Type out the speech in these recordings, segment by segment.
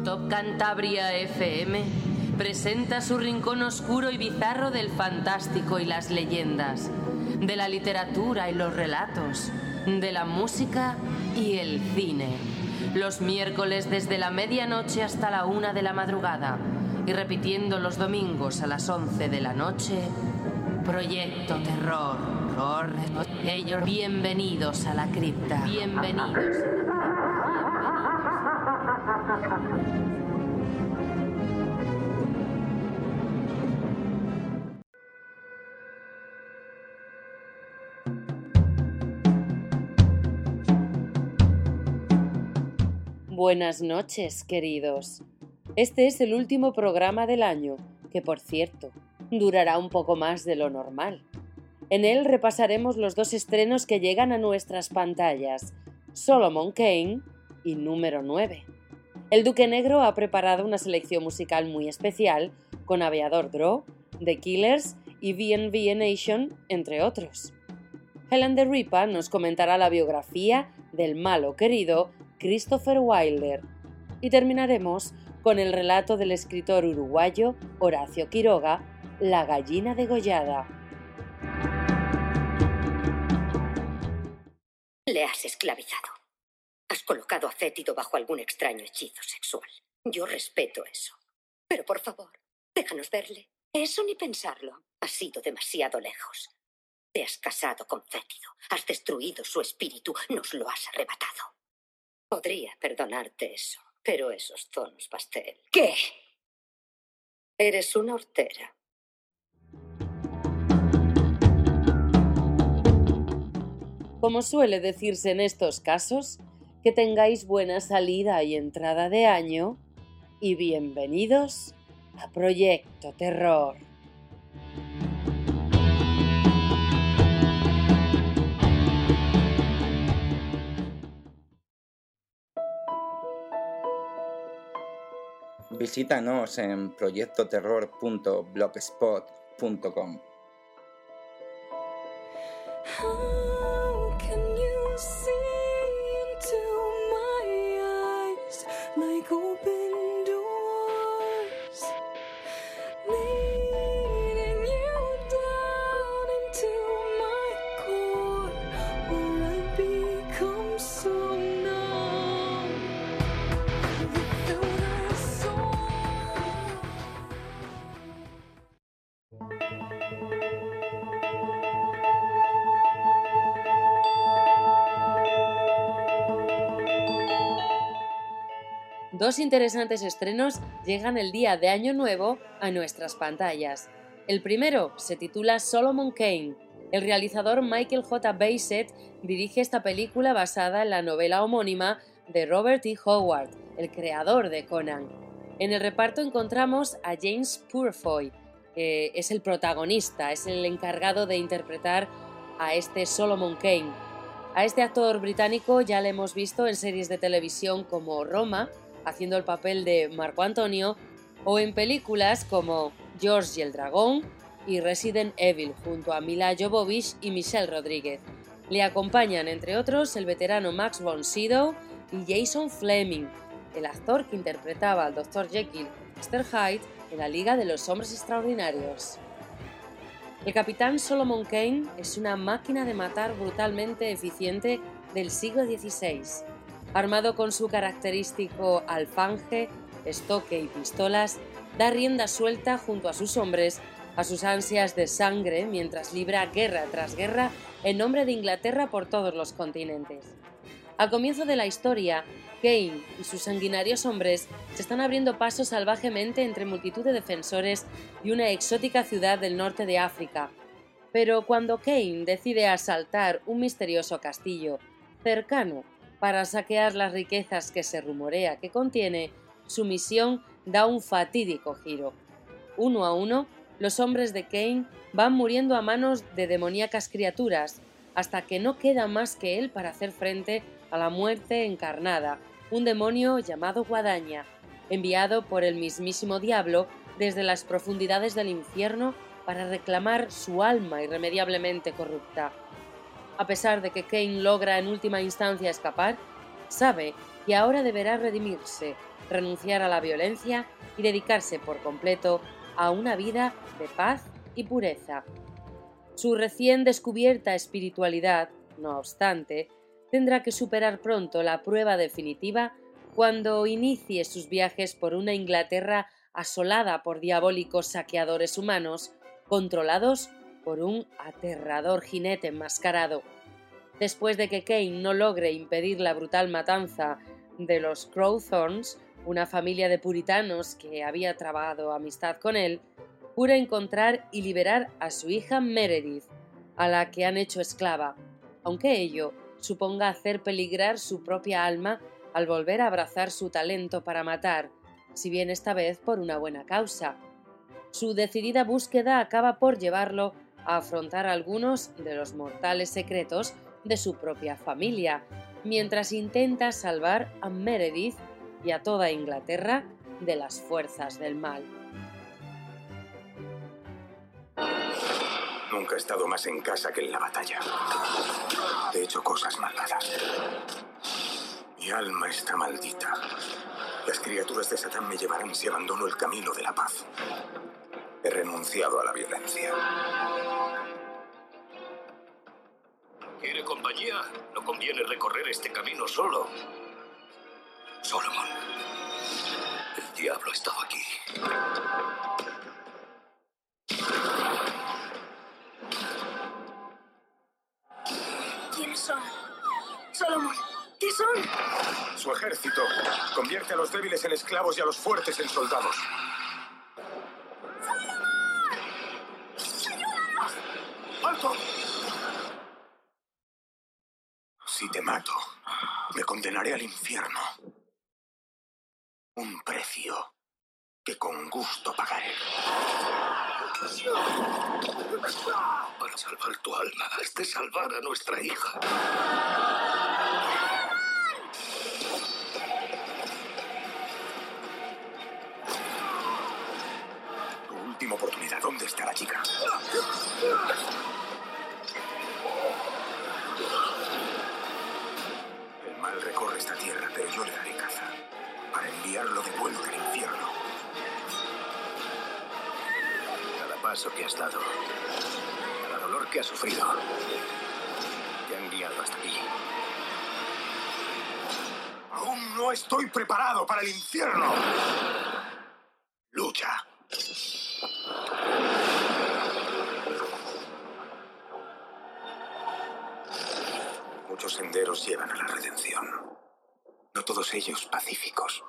Top Cantabria FM presenta su rincón oscuro y bizarro del fantástico y las leyendas, de la literatura y los relatos, de la música y el cine. Los miércoles desde la medianoche hasta la 1 de la madrugada y repitiendo los domingos a las 11 de la noche, Proyecto Terror. Bienvenidos a la cripta. Bienvenidos. Buenas noches, queridos. Este es el último programa del año, que por cierto, durará un poco más de lo normal. En él repasaremos los 2 estrenos que llegan a nuestras pantallas, Solomon Kane y Número 9. El Duque Negro ha preparado una selección musical muy especial con Aviador Draw, The Killers y V&V Nation, entre otros. Helen de Ripa nos comentará la biografía del malo querido Christopher Wilder. Y terminaremos con el relato del escritor uruguayo Horacio Quiroga, La gallina degollada. Le has esclavizado. Has colocado a Fétido bajo algún extraño hechizo sexual. Yo respeto eso. Pero por favor, déjanos verle. Eso ni pensarlo. Has ido demasiado lejos. Te has casado con Fétido. Has destruido su espíritu. Nos lo has arrebatado. Podría perdonarte eso, pero esos tonos pastel... ¿Qué? Eres una hortera. Como suele decirse en estos casos, que tengáis buena salida y entrada de año y bienvenidos a Proyecto Terror. Visítanos en proyectoterror.blogspot.com. Dos interesantes estrenos llegan el día de Año Nuevo a nuestras pantallas. El primero se titula Solomon Kane. El realizador Michael J. Basset dirige esta película basada en la novela homónima de Robert E. Howard, el creador de Conan. En el reparto encontramos a James Purefoy, que es el protagonista, es el encargado de interpretar a este Solomon Kane. A este actor británico ya le hemos visto en series de televisión como Roma, haciendo el papel de Marco Antonio, o en películas como George y el Dragón y Resident Evil, junto a Mila Jovovich y Michelle Rodríguez. Le acompañan, entre otros, el veterano Max von Sydow y Jason Fleming, el actor que interpretaba al Dr. Jekyll y Mr. Hyde en la Liga de los Hombres Extraordinarios. El capitán Solomon Kane es una máquina de matar brutalmente eficiente del siglo XVI. Armado con su característico alfanje, estoque y pistolas, da rienda suelta junto a sus hombres a sus ansias de sangre mientras libra guerra tras guerra en nombre de Inglaterra por todos los continentes. Al comienzo de la historia, Kane y sus sanguinarios hombres se están abriendo paso salvajemente entre multitud de defensores de una exótica ciudad del norte de África. Pero cuando Kane decide asaltar un misterioso castillo cercano para saquear las riquezas que se rumorea que contiene, su misión da un fatídico giro. Uno a uno, los hombres de Kane van muriendo a manos de demoníacas criaturas, hasta que no queda más que él para hacer frente a la muerte encarnada, un demonio llamado Guadaña, enviado por el mismísimo diablo desde las profundidades del infierno para reclamar su alma irremediablemente corrupta. A pesar de que Kane logra en última instancia escapar, sabe que que ahora deberá redimirse, renunciar a la violencia y dedicarse por completo a una vida de paz y pureza. Su recién descubierta espiritualidad, no obstante, tendrá que superar pronto la prueba definitiva cuando inicie sus viajes por una Inglaterra asolada por diabólicos saqueadores humanos, controlados por un aterrador jinete enmascarado. Después de que Kane no logre impedir la brutal matanza de los Crowthorns, una familia de puritanos que había trabado amistad con él, jura encontrar y liberar a su hija Meredith, a la que han hecho esclava, aunque ello suponga hacer peligrar su propia alma al volver a abrazar su talento para matar, si bien esta vez por una buena causa. Su decidida búsqueda acaba por llevarlo a afrontar algunos de los mortales secretos de su propia familia, mientras intenta salvar a Meredith y a toda Inglaterra de las fuerzas del mal. Nunca he estado más en casa que en la batalla. He hecho cosas malvadas. Mi alma está maldita. Las criaturas de Satán me llevarán si abandono el camino de la paz. He renunciado a la violencia. ¿Quiere compañía? No conviene recorrer este camino solo. Solomon, el diablo estaba aquí. ¿Quiénes son? Solomon, ¿qué son? Su ejército convierte a los débiles en esclavos y a los fuertes en soldados. ¡Alto! Si te mato, me condenaré al infierno. Un precio que con gusto pagaré. Para salvar tu alma, has de salvar a nuestra hija. Tu última oportunidad. ¿Dónde está la chica? El mal recorre esta tierra, pero yo le daré caza para enviarlo de vuelta al infierno. Cada paso que has dado, cada dolor que has sufrido, te han guiado hasta aquí. Aún no estoy preparado para el infierno. Lucha. Muchos senderos llevan a la redención. No todos ellos pacíficos.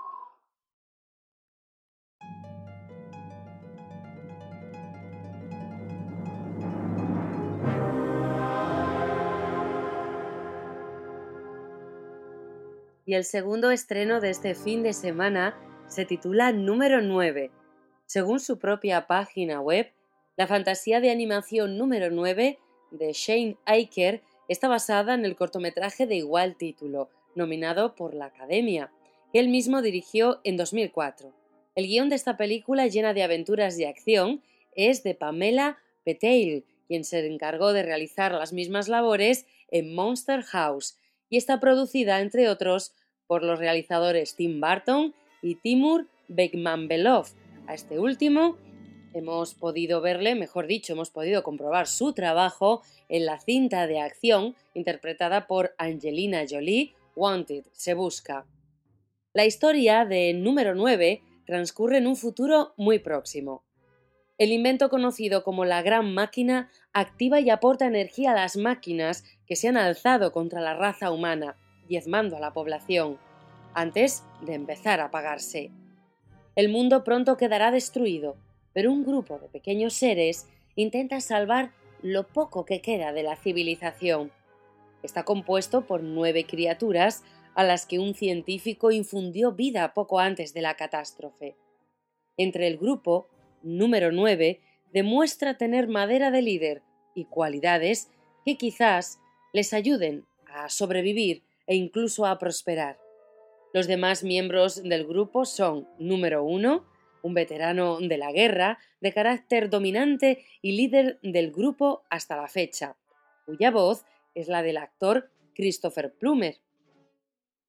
Y el segundo estreno de este fin de semana se titula Número 9. Según su propia página web, la fantasía de animación Número 9 de Shane Aiker está basada en el cortometraje de igual título, nominado por la Academia, que él mismo dirigió en 2004. El guión de esta película llena de aventuras y acción es de Pamela Patel, quien se encargó de realizar las mismas labores en Monster House, y está producida, entre otros, por los realizadores Tim Burton y Timur Bekmambetov. A este último hemos podido comprobar su trabajo en la cinta de acción interpretada por Angelina Jolie, Wanted, Se busca. La historia de Número 9 transcurre en un futuro muy próximo. El invento conocido como la Gran Máquina activa y aporta energía a las máquinas que se han alzado contra la raza humana, diezmando a la población, antes de empezar a apagarse. El mundo pronto quedará destruido, pero un grupo de pequeños seres intenta salvar lo poco que queda de la civilización. Está compuesto por 9 criaturas a las que un científico infundió vida poco antes de la catástrofe. Entre el grupo, Número 9 demuestra tener madera de líder y cualidades que quizás les ayuden a sobrevivir e incluso a prosperar. Los demás miembros del grupo son Número 1, un veterano de la guerra, de carácter dominante y líder del grupo hasta la fecha, cuya voz es la del actor Christopher Plummer.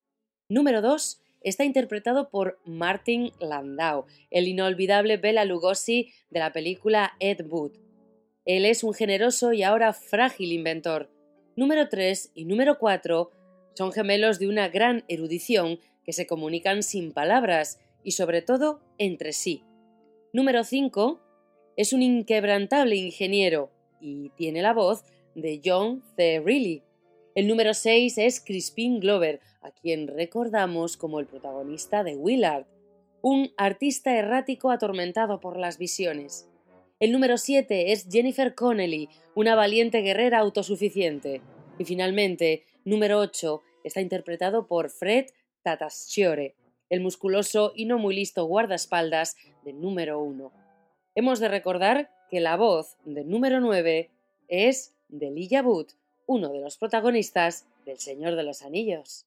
Número 2 está interpretado por Martin Landau, el inolvidable Bela Lugosi de la película Ed Wood. Él es un generoso y ahora frágil inventor. Número 3 y número 4 son gemelos de una gran erudición que se comunican sin palabras y sobre todo entre sí. Número 5 es un inquebrantable ingeniero y tiene la voz de John C. Reilly. El número 6 es Crispin Glover, a quien recordamos como el protagonista de Willard, un artista errático atormentado por las visiones. El número 7 es Jennifer Connelly, una valiente guerrera autosuficiente. Y finalmente, número 8 está interpretado por Fred Tatasciore, el musculoso y no muy listo guardaespaldas del número 1. Hemos de recordar que la voz del número 9 es de Elijah Wood, uno de los protagonistas del Señor de los Anillos.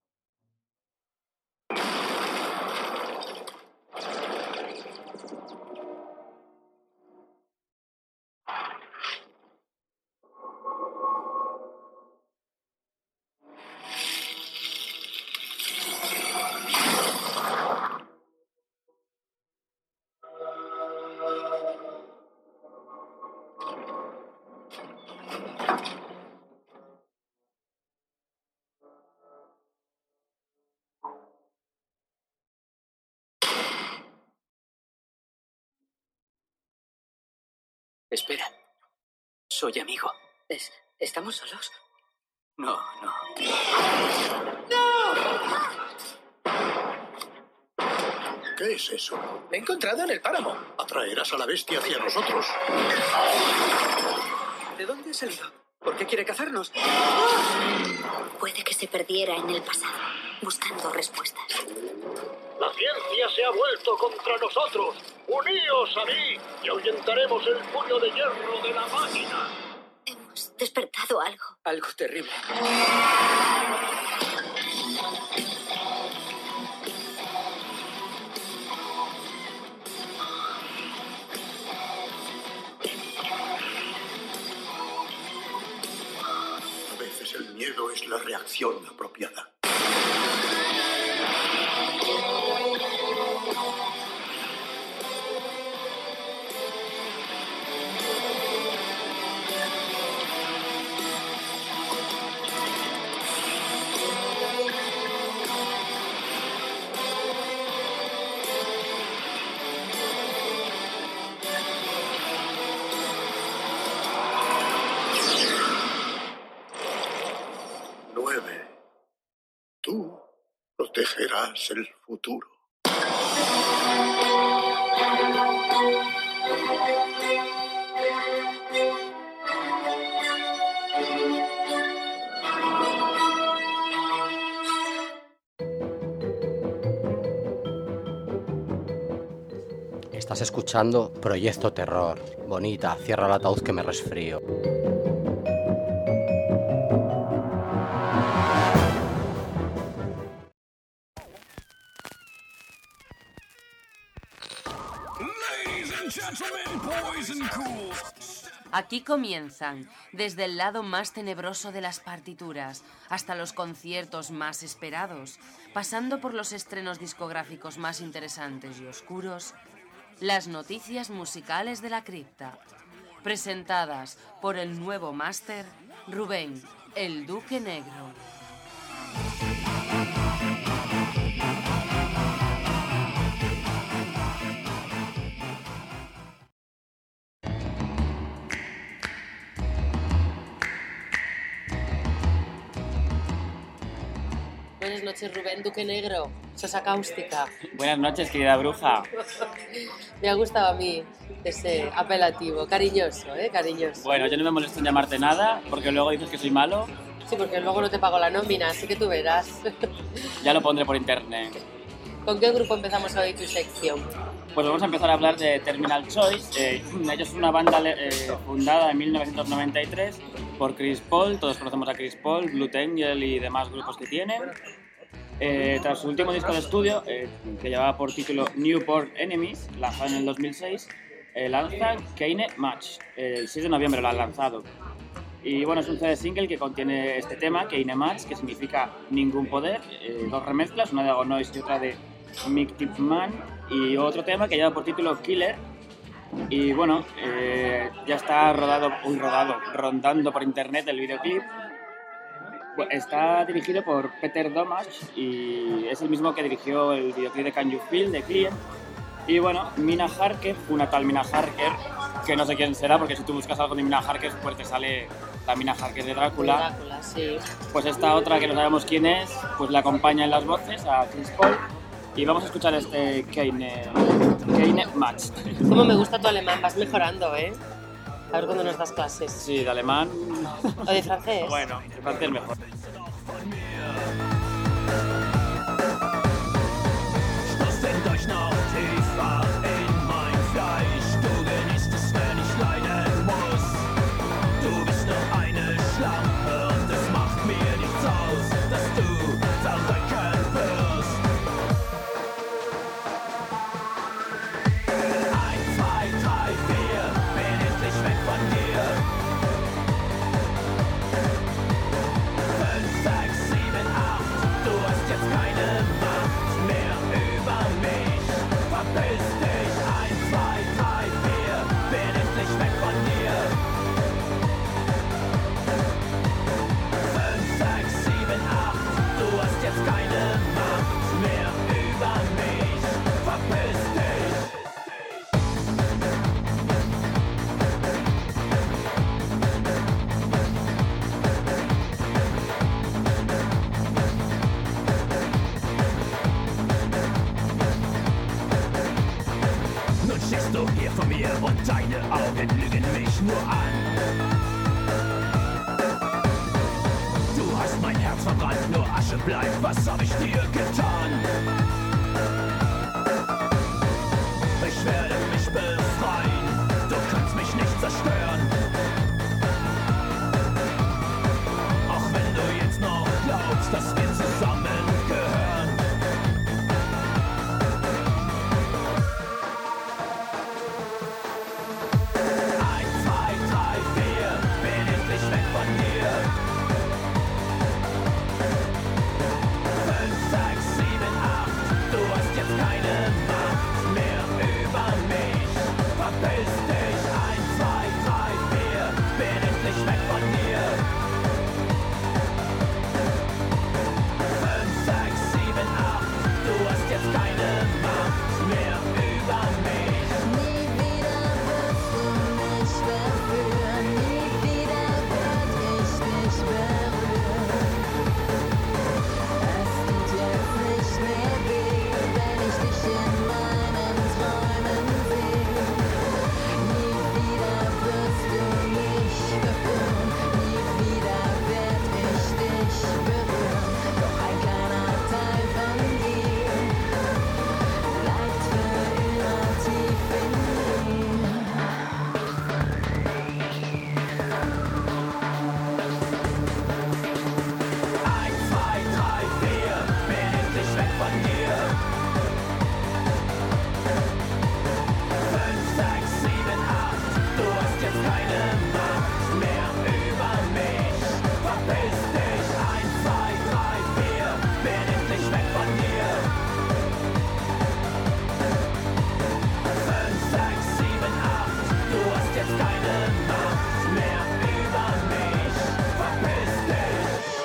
Espera. Soy amigo. ¿Estamos solos? No. ¿Qué es eso? Me he encontrado en el páramo. Atraerás a la bestia hacia nosotros. ¿De dónde ha salido? ¿Por qué quiere cazarnos? Puede que se perdiera en el pasado, buscando respuestas. La ciencia se ha vuelto contra nosotros. Uníos a mí y ahuyentaremos el puño de hierro de la máquina. Hemos despertado algo. Algo terrible. A veces el miedo es la reacción apropiada. Tú protegerás el futuro. Estás escuchando Proyecto Terror. Bonita, cierra el ataúd que me resfrío. Aquí comienzan, desde el lado más tenebroso de las partituras hasta los conciertos más esperados, pasando por los estrenos discográficos más interesantes y oscuros, las noticias musicales de la cripta, presentadas por el nuevo máster Rubén, el Duque Negro. Buenas noches, Rubén, Duque Negro, Sosa Cáustica. Buenas noches, querida bruja. Me ha gustado a mí ese apelativo, cariñoso, cariñoso. Bueno, yo no me molesto en llamarte nada, porque luego dices que soy malo. Sí, porque luego no te pago la nómina, así que tú verás. Ya lo pondré por internet. ¿Con qué grupo empezamos hoy tu sección? Pues vamos a empezar a hablar de Terminal Choice. Ellos son una banda fundada en 1993 por Chris Paul. Todos conocemos a Chris Paul, Blue Angel y demás grupos que tienen. Tras su último disco de estudio, que llevaba por título Newport Enemies, lanzado en el 2006, lanza Keine Match. El 6 de noviembre lo han lanzado. Y bueno, es un CD single que contiene este tema, Keine Macht, que significa ningún poder, 2 remezclas, una de Agonoise y otra de Mick Tipman, y otro tema que lleva por título Killer. Y bueno, ya está rondando por internet el videoclip. Está dirigido por Peter Domach y es el mismo que dirigió el videoclip de Can You Feel, de Client. Y bueno, Mina Harker, una tal Mina Harker, que no sé quién será, porque si tú buscas algo de Mina Harker, pues te sale la Mina Harker de Drácula. Drácula, sí. Pues esta otra que no sabemos quién es, pues la acompaña en las voces a Chris Paul. Y vamos a escuchar este Keine Macht. Cómo me gusta tu alemán, vas mejorando, ¿eh? A ver cuando nos das clases. Sí, de alemán. ¿O de francés? Bueno, de francés mejor. Was hab ich dir getan? Ich werde mich befreien, du kannst mich nicht zerstören. Auch wenn du jetzt noch glaubst, dass wir zusammengehören. Eins, zwei, drei, vier, bin endlich weg von dir. 5, 6, 7, 8, du hast jetzt keine Macht mehr über mich. Verpiss dich, 1, 2, 3, 4, bin endlich weg von dir. 5, 6, 7, 8, du hast jetzt keine Macht mehr über mich. Nie wieder wirst du mich verführen, nie wieder werd ich dich berühren. Es tut jetzt nicht mehr weh, wenn ich dich in meinen Träumen sehe. Nie wieder wirst du mich verführen, nie wieder werd ich dich berühren. Doch ein kleiner Teil von dir bleibt für immer tief in mir. 1, 2, 3, 4, bin endlich weg von dir. 5, 6, 7, 8, du hast jetzt keine Macht mehr über mich. Verpiss dich, 1, 2, 3, 4, bin endlich weg von dir. 5, 6, 7, 8, du hast jetzt keine Macht mehr über mich. Verpiss dich.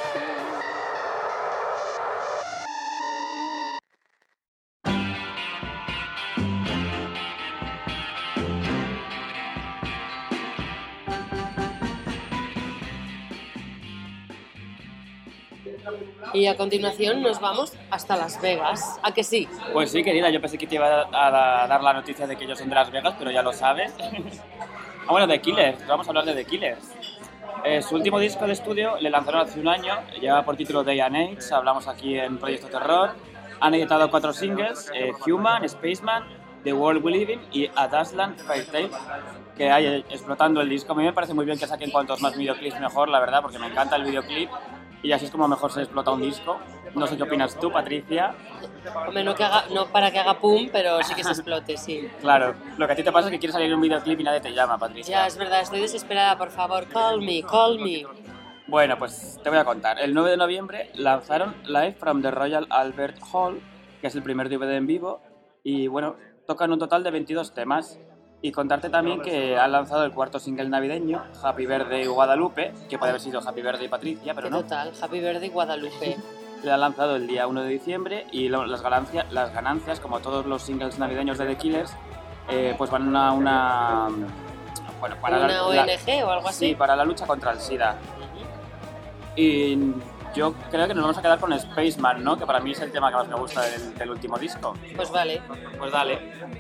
Y a continuación nos vamos hasta Las Vegas. ¿A que sí? Pues sí, querida, yo pensé que te iba a dar la noticia de que ellos son de Las Vegas, pero ya lo sabes. Bueno, The Killers, vamos a hablar de The Killers. Su último disco de estudio le lanzaron hace un año, lleva por título Day and Age, hablamos aquí en Proyecto Terror. Han editado 4 singles, Human, Spaceman, The World We Live In y A Dazzling Fairy Tale, que hay explotando el disco. A mí me parece muy bien que saquen cuantos más videoclips mejor, la verdad, porque me encanta el videoclip. y así es como mejor se explota un disco. No sé qué opinas tú, Patricia. Hombre, no para que haga pum, pero sí que se explote, sí. Claro, lo que a ti te pasa es que quieres salir en un videoclip y nadie te llama, Patricia. Ya, es verdad, estoy desesperada, por favor, call me, call me. Bueno, pues te voy a contar. El 9 de noviembre lanzaron Live from the Royal Albert Hall, que es el primer DVD en vivo, y bueno, tocan un total de 22 temas. Y contarte también que han lanzado el cuarto single navideño, Happy Birthday Guadalupe, que puede haber sido Happy Birthday Patricia, pero ¿Qué no. total? Happy Birthday Guadalupe. Le han lanzado el día 1 de diciembre y las ganancias, como todos los singles navideños de The Killers, pues van a una... Bueno, para ¿Una ONG o algo así? Sí, para la lucha contra el SIDA. Y yo creo que nos vamos a quedar con Spaceman, ¿no? Que para mí es el tema que más me gusta del último disco. Pues vale. Pues dale.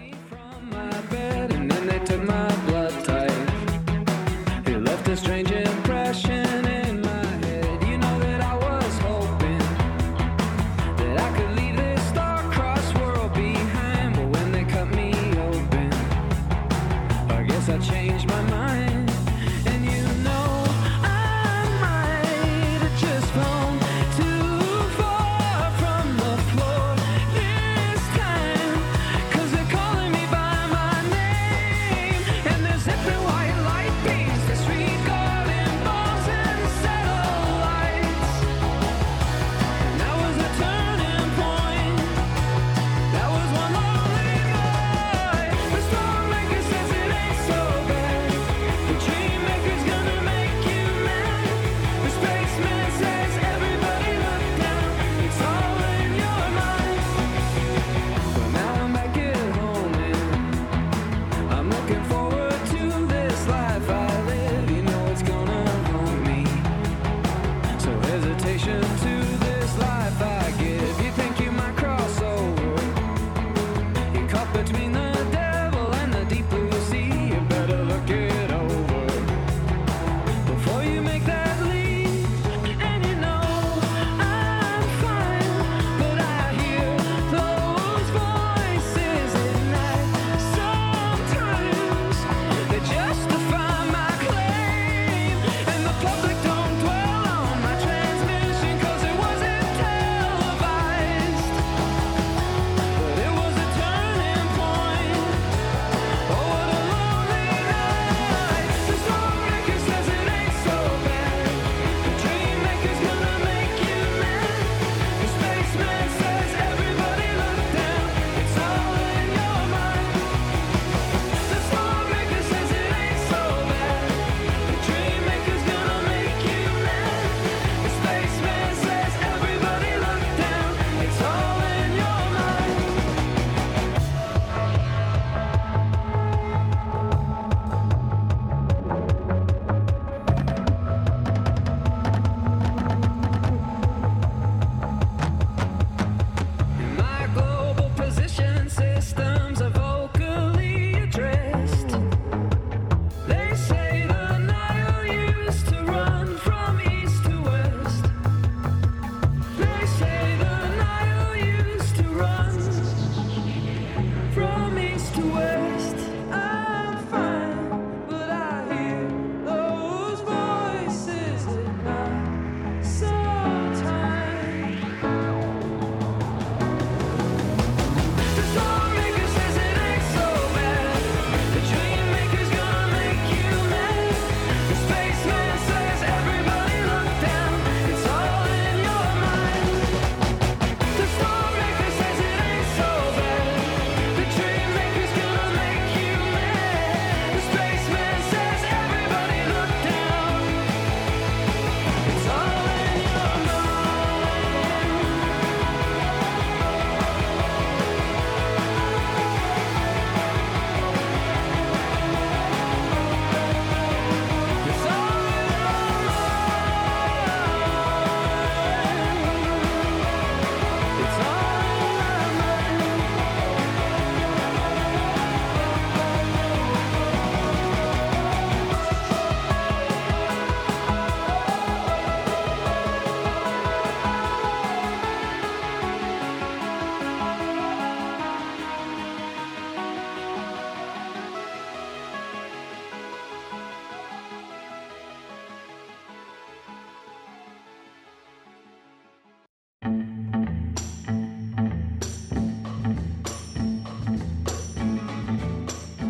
And then they took my blood type. It left a strange impression in my head. You know that I was hoping that I could leave this star-crossed world behind. But when they cut me open, I guess I changed my mind. And you know I might have just flown too far from the floor this time. 'Cause they're calling me by my name.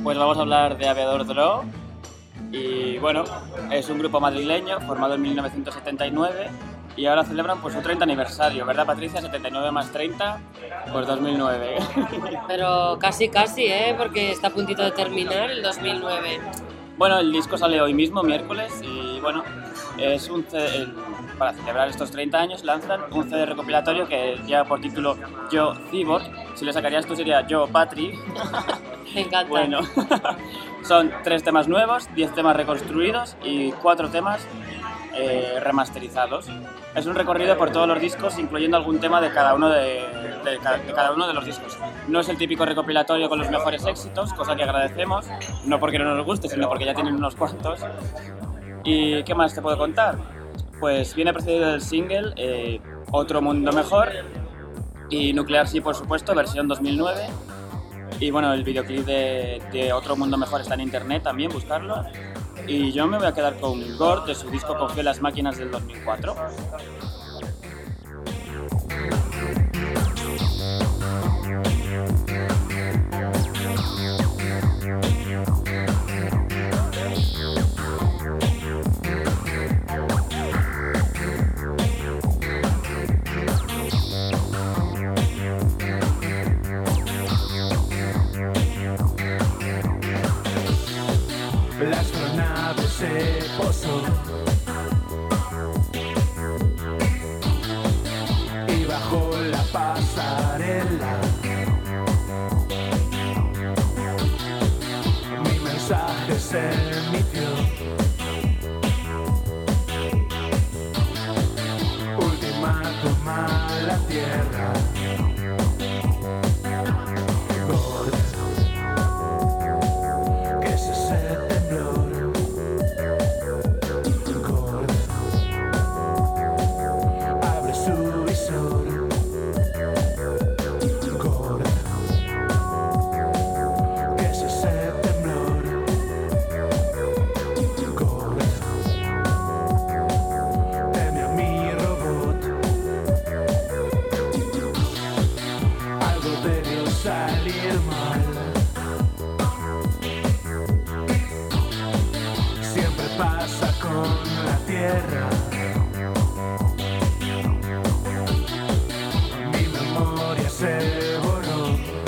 Pues vamos a hablar de Aviador Draw. Y bueno, es un grupo madrileño formado en 1979 y ahora celebran pues su 30 aniversario, ¿verdad, Patricia? 79 más 30, pues 2009. Pero casi, porque está a puntito de terminar el 2009. Bueno, el disco sale hoy mismo, miércoles, y bueno, es para celebrar estos 30 años lanzan un CD recopilatorio que lleva por título Yo Cyborg. Si le sacarías tú sería Yo Patri. Me encanta. Bueno, son 3 temas nuevos, 10 temas reconstruidos y 4 temas remasterizados. Es un recorrido por todos los discos, incluyendo algún tema de cada uno de cada uno de los discos. No es el típico recopilatorio con los mejores éxitos, cosa que agradecemos, no porque no nos guste, sino porque ya tienen unos cuantos. ¿Y qué más te puedo contar? Pues viene precedido del single Otro Mundo Mejor y Nuclear Sí, por supuesto, versión 2009. Y bueno, el videoclip de Otro Mundo Mejor está en internet también, buscarlo. Y yo me voy a quedar con Gord de su disco Confío en las máquinas del 2004. La astronave se posó y bajó la pasarela. Mi mensaje se emitió. Ultimátum a la Tierra. Salir mal. Siempre pasa con la Tierra. Mi memoria se borró,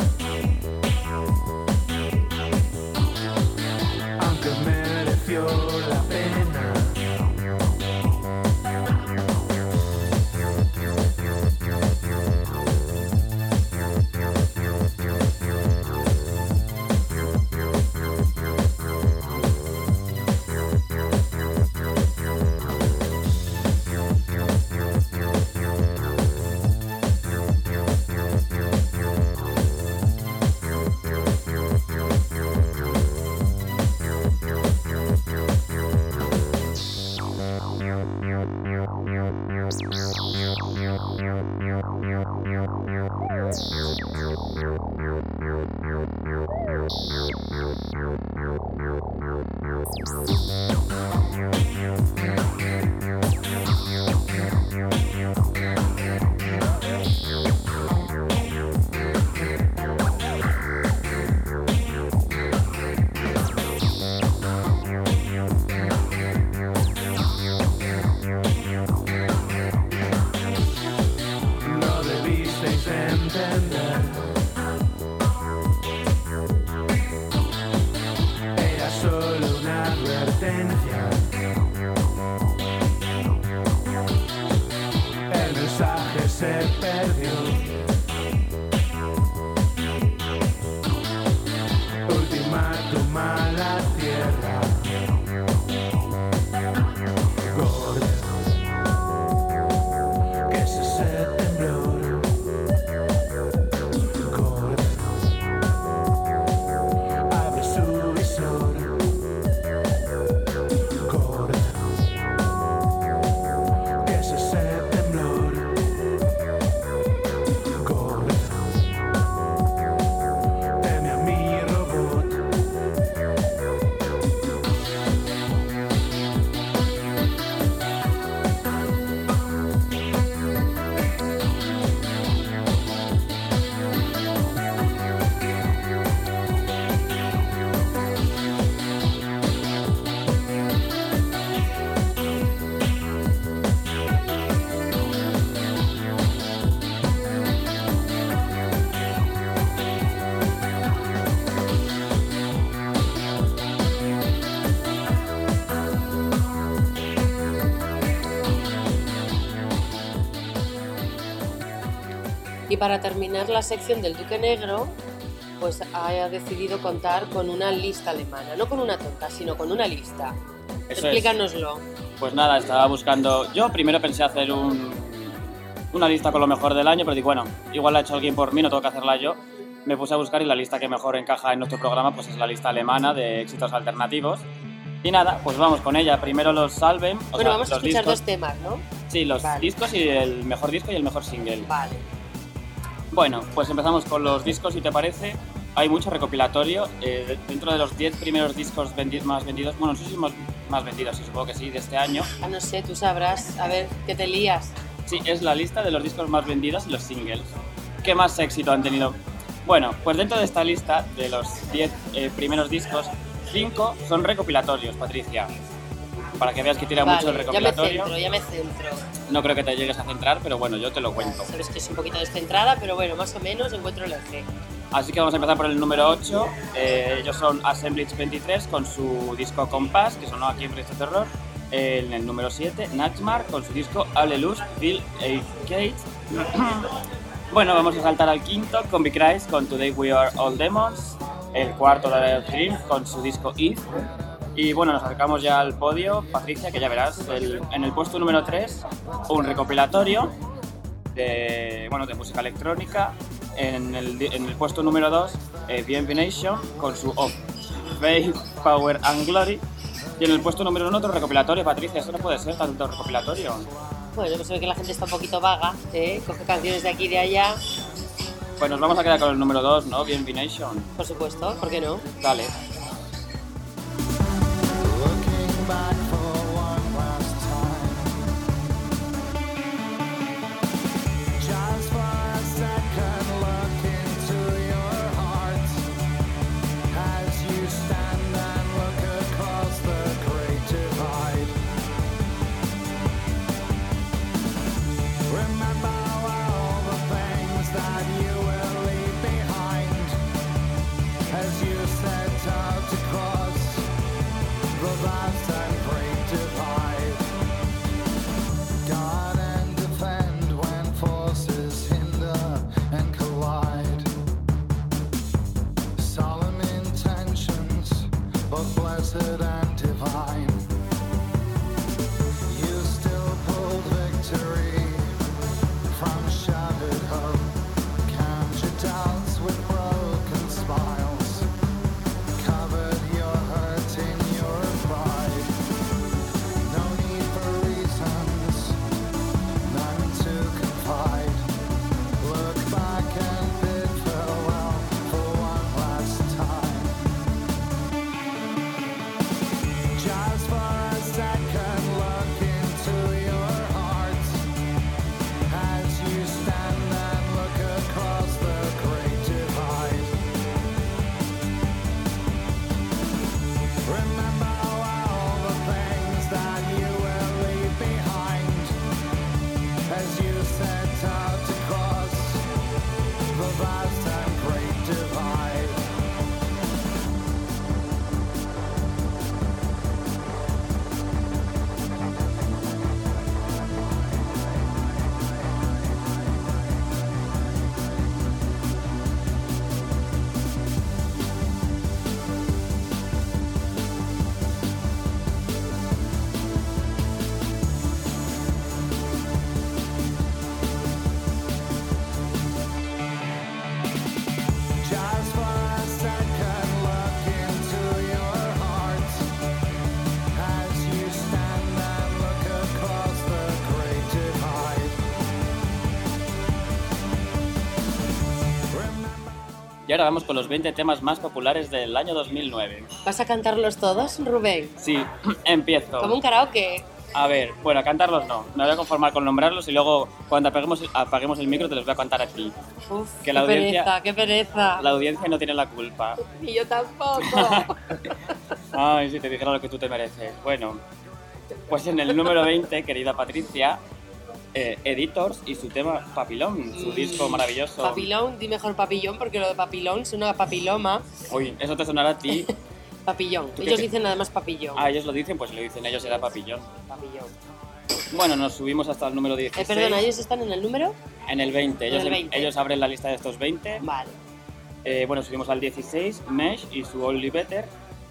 aunque mereció la pena. El mensaje se perdió. Ultimátum a la Tierra. Gord, ¿qué es ese temblor? Gord, abre su visor. Gord, ¿qué es ese temblor? Y para terminar la sección del Duque Negro, pues ha decidido contar con una lista alemana, no con una tonta, sino con una lista. Eso Explícanoslo. Pues nada, estaba buscando... Yo primero pensé hacer una lista con lo mejor del año, pero digo, bueno, igual la ha hecho alguien por mí, no tengo que hacerla yo. Me puse a buscar y la lista que mejor encaja en nuestro programa pues es la lista alemana de éxitos alternativos. Y nada, pues vamos con ella. Primero los álbum. Bueno, vamos a escuchar dos temas, ¿no? Sí, los discos y el mejor disco y el mejor single. Vale. Bueno, pues empezamos con los discos, si te parece. Hay mucho recopilatorio. Dentro de los 10 primeros discos más vendidos, bueno, no sé si más vendidos, sí, supongo que sí, de este año. Ah, no sé, tú sabrás. A ver, ¿qué te lías? Sí, es la lista de los discos más vendidos y los singles. ¿Qué más éxito han tenido? Bueno, pues dentro de esta lista, de los 10 primeros discos, 5 son recopilatorios, Patricia. Para que veas que tira mucho el recopilatorio. Ya me centro. No creo que te llegues a centrar, pero bueno, yo te lo cuento. Sabes que es un poquito descentrada, pero bueno, más o menos encuentro el eje. Así que vamos a empezar por el número 8. Ellos son Assemblage 23 con su disco Compass, que sonó aquí en Proyecto Terror. En el número 7, Nightmare con su disco Hallelujah, Bill Gates. Bueno, vamos a saltar al quinto con Big Rise con Today We Are All Demons. El cuarto, The Dream con su disco Eve. Y bueno, nos acercamos ya al podio, Patricia, que ya verás. En el puesto número 3, un recopilatorio de música electrónica. En el puesto número 2, BNB Nation con su Of Faith, Power and Glory. Y en el puesto número 1, otro recopilatorio. Patricia, esto no puede ser tanto recopilatorio. Bueno, pues se ve que la gente está un poquito vaga, coge canciones de aquí y de allá. Pues nos vamos a quedar con el número 2, ¿no? BNB Nation. Por supuesto, ¿por qué no? Dale. Y ahora vamos con los 20 temas más populares del año 2009. ¿Vas a cantarlos todos, Rubén? Sí, empiezo. Como un karaoke. A ver, bueno, a cantarlos no. Me voy a conformar con nombrarlos y luego cuando apaguemos el micro te los voy a cantar a ti. Uf, que la qué pereza. La audiencia no tiene la culpa. Y yo tampoco. Ay, si te dijera lo que tú te mereces. Bueno, pues en el número 20, querida Patricia, Editors y su tema Papillon, su disco maravilloso. Papillon, di mejor papillón porque lo de papillón suena a papiloma. Uy, eso te sonará a ti. Papillón. Ellos dicen además papillón. Ah, ellos lo dicen, pues lo dicen ellos, era papillón. Papillón. Bueno, nos subimos hasta el número 16. Perdona, ¿ellos están en el número? En el 20. En el 20. Ellos abren la lista de estos 20. Vale. Bueno, subimos al 16, Mesh y su Only Better.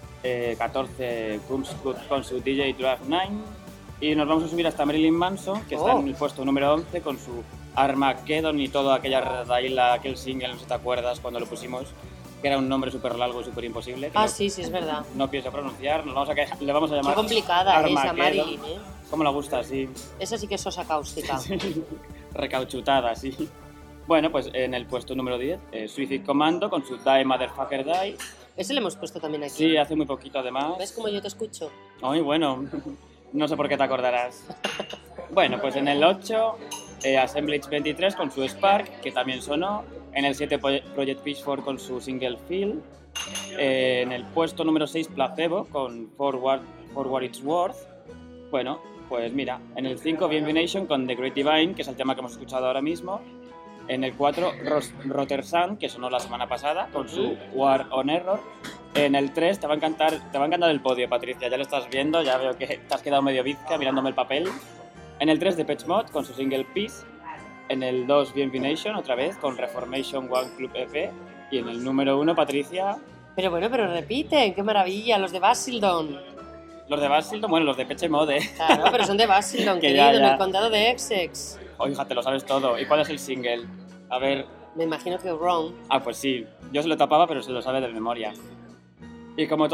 14, con su DJ Drive 9. Y nos vamos a subir hasta Marilyn Manson, que está en el puesto número 11 con su Armageddon y toda aquella retaila, aquel single, no sé si te acuerdas cuando lo pusimos, que era un nombre súper largo y súper imposible. Sí, es verdad. No pienso pronunciar, le vamos a llamar Qué complicada esa Armageddon. Marilyn, ¿eh? ¿Cómo la gusta? Sí. Esa sí que es sosa cáustica. Recauchutada, sí. Bueno, pues en el puesto número 10, Suicide Commando con su Die Motherfucker Die. Ese le hemos puesto también aquí. Sí, hace muy poquito además. ¿Ves cómo yo te escucho? Ay, bueno, no sé por qué te acordarás. Bueno, pues en el 8, Assemblage 23 con su Spark, que también sonó. En el 7, Project Pitchfork con su single Feel. En el puesto número 6, Placebo con For What It's Worth. Bueno, pues mira, en el 5, Nation con The Great Divine, que es el tema que hemos escuchado ahora mismo. En el 4, Rotterdam, que sonó la semana pasada, con su War on Error. En el 3, te va a encantar el podio, Patricia, ya lo estás viendo, ya veo que te has quedado medio bizca mirándome el papel. En el 3, Depeche Mode, con su single Peace. En el 2, Nation, otra vez, con Reformation One Club EP. Y en el número 1, Patricia... Pero bueno, pero repiten, qué maravilla, los de Basildon. Los de Basildon, bueno, los de Depeche Mode, ¿eh? Claro, pero son de Basildon, Que querido, ya. en el condado de Essex. Oiga, te lo sabes todo. ¿Y cuál es el single? A ver... Me imagino que Wrong. Ah, pues sí. Yo se lo tapaba, pero se lo sabe de memoria. Y como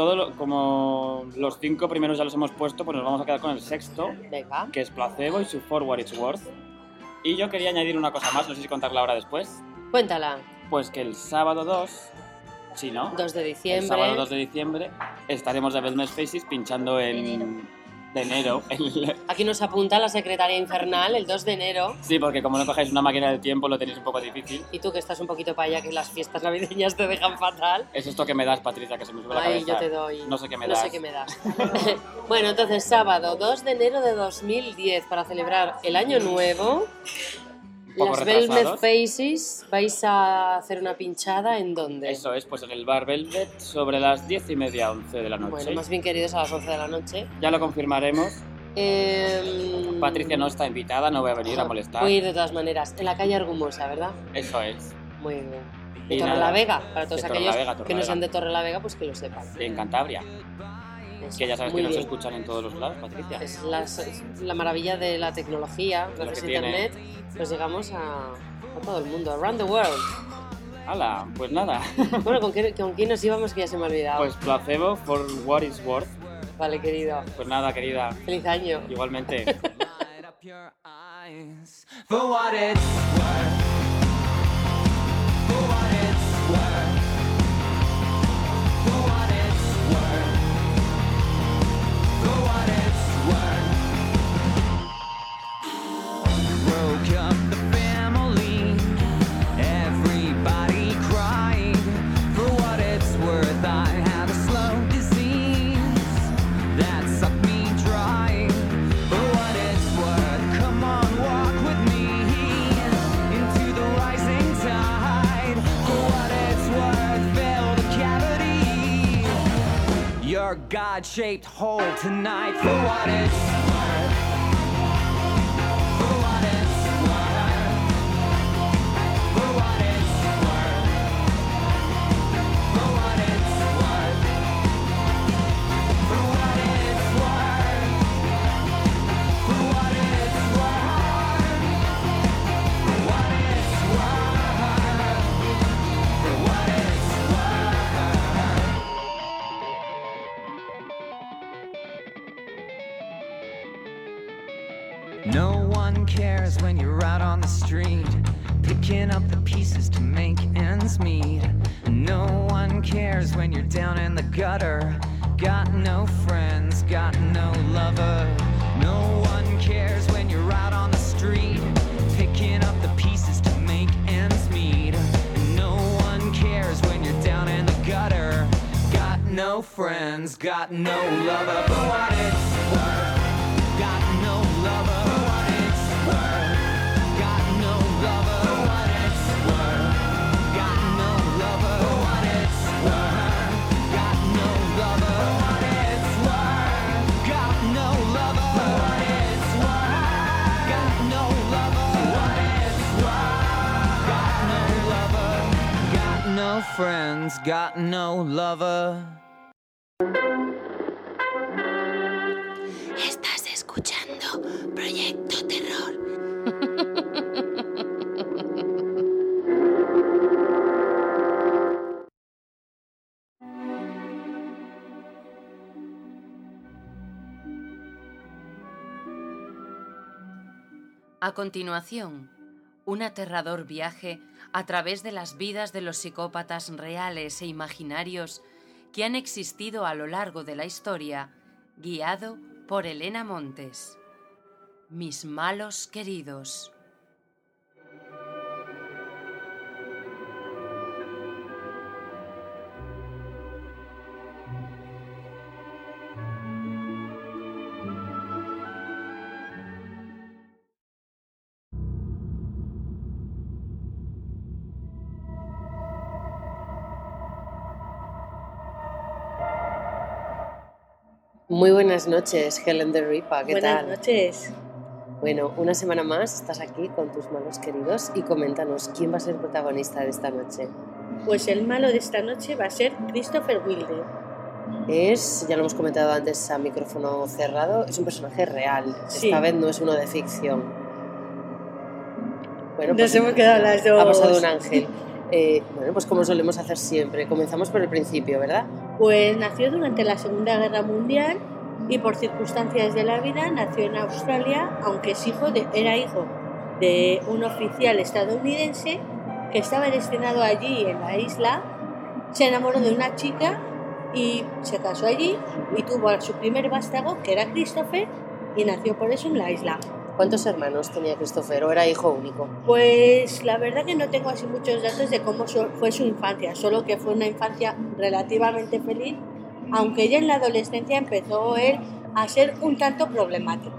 los 5 primeros ya los hemos puesto, pues nos vamos a quedar con el sexto, Venga. que es Placebo y su For What It's Worth. Y yo quería añadir una cosa más, no sé si contarla ahora después. Cuéntala. Pues que el sábado 2, sí, ¿no? 2 de diciembre. El sábado 2 de diciembre estaremos de Belmes Faces pinchando de enero. Aquí nos apunta la secretaria infernal, el 2 de enero. Sí, porque como no cojáis una máquina del tiempo lo tenéis un poco difícil. Y tú que estás un poquito para allá, que las fiestas navideñas te dejan fatal. Es esto que me das, Patricia, que se me sube la cabeza. Yo te doy. No sé qué me das. Bueno, entonces sábado 2 de enero de 2010, para celebrar el año nuevo. Las Velvet Faces, ¿vais a hacer una pinchada en dónde? Eso es, pues en el bar Velvet sobre las 10:30, 11 de la noche. Bueno, más bien queridos, a las 11 de la noche. Ya lo confirmaremos. Patricia no está invitada, no voy a venir a molestar. Voy a ir de todas maneras, en la calle Argumosa, ¿verdad? Eso es. Muy bien. De Torrelavega, para todos aquellos que no sean de Torrelavega, pues que lo sepan. En Cantabria. Eso, que ya sabes que nos bien. escuchan en todos los lados, Patricia. Es la maravilla de la tecnología, gracias a internet, pues llegamos a todo el mundo, around the world. ¡Hala! Pues nada. Bueno, ¿con quién nos íbamos que ya se me ha olvidado? Pues Placebo, For What It's Worth. Vale, querido. Pues nada, querida. Feliz año. Igualmente. For what it's worth. For what it's worth. For what it's worth. For what it's worth. Broke up the family. Everybody crying. For what it's worth, I had a slow disease that sucked me dry. For what it's worth, come on, walk with me into the rising tide. For what it's worth, fill the cavity, your God-shaped hole tonight. For what it's worth. For what it's worth. For what it's worth. For what it's worth. For what it's worth. For what it's worth. For what it's worth. For what it's worth. No one cares when you're out on the street, picking up the pieces to make ends meet. No one cares when you're down in the gutter, got no friends, got no lover. No one cares when you're out on the street, picking up the pieces to make ends meet. No one cares when you're down in the gutter, got no friends, got no lover. For what it's worth, got no lover. For what it's worth, got no lover. For what it's worth, got no lover. For what it's worth, got no lover. For what it's worth, got no lover. For what it's worth. friends, got no lover. Estás escuchando Proyecto Terror. A continuación, un aterrador viaje a través de las vidas de los psicópatas reales e imaginarios que han existido a lo largo de la historia, guiado por Elena Montes. Mis malos queridos. Muy buenas noches, Helen de Ripa, ¿qué tal? Buenas noches. Bueno, una semana más estás aquí con tus malos queridos y coméntanos quién va a ser el protagonista de esta noche. Pues el malo de esta noche va a ser Christopher Wilde. Ya lo hemos comentado antes a micrófono cerrado, es un personaje real. Sí. Esta vez no es uno de ficción. Bueno, Nos hemos quedado las dos. Ha pasado un ángel. Bueno, pues como solemos hacer siempre, comenzamos por el principio, ¿verdad? Pues nació durante la Segunda Guerra Mundial y por circunstancias de la vida nació en Australia, aunque era hijo de un oficial estadounidense que estaba destinado allí en la isla. Se enamoró de una chica y se casó allí y tuvo a su primer vástago, que era Christopher, y nació por eso en la isla. ¿Cuántos hermanos tenía Christopher o era hijo único? Pues la verdad que no tengo así muchos datos de cómo fue su infancia, solo que fue una infancia relativamente feliz, aunque ya en la adolescencia empezó él a ser un tanto problemático.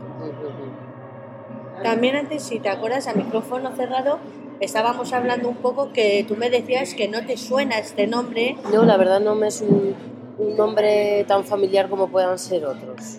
También antes, si te acuerdas, a micrófono cerrado, estábamos hablando un poco que tú me decías que no te suena este nombre. No, la verdad no me es un nombre tan familiar como puedan ser otros.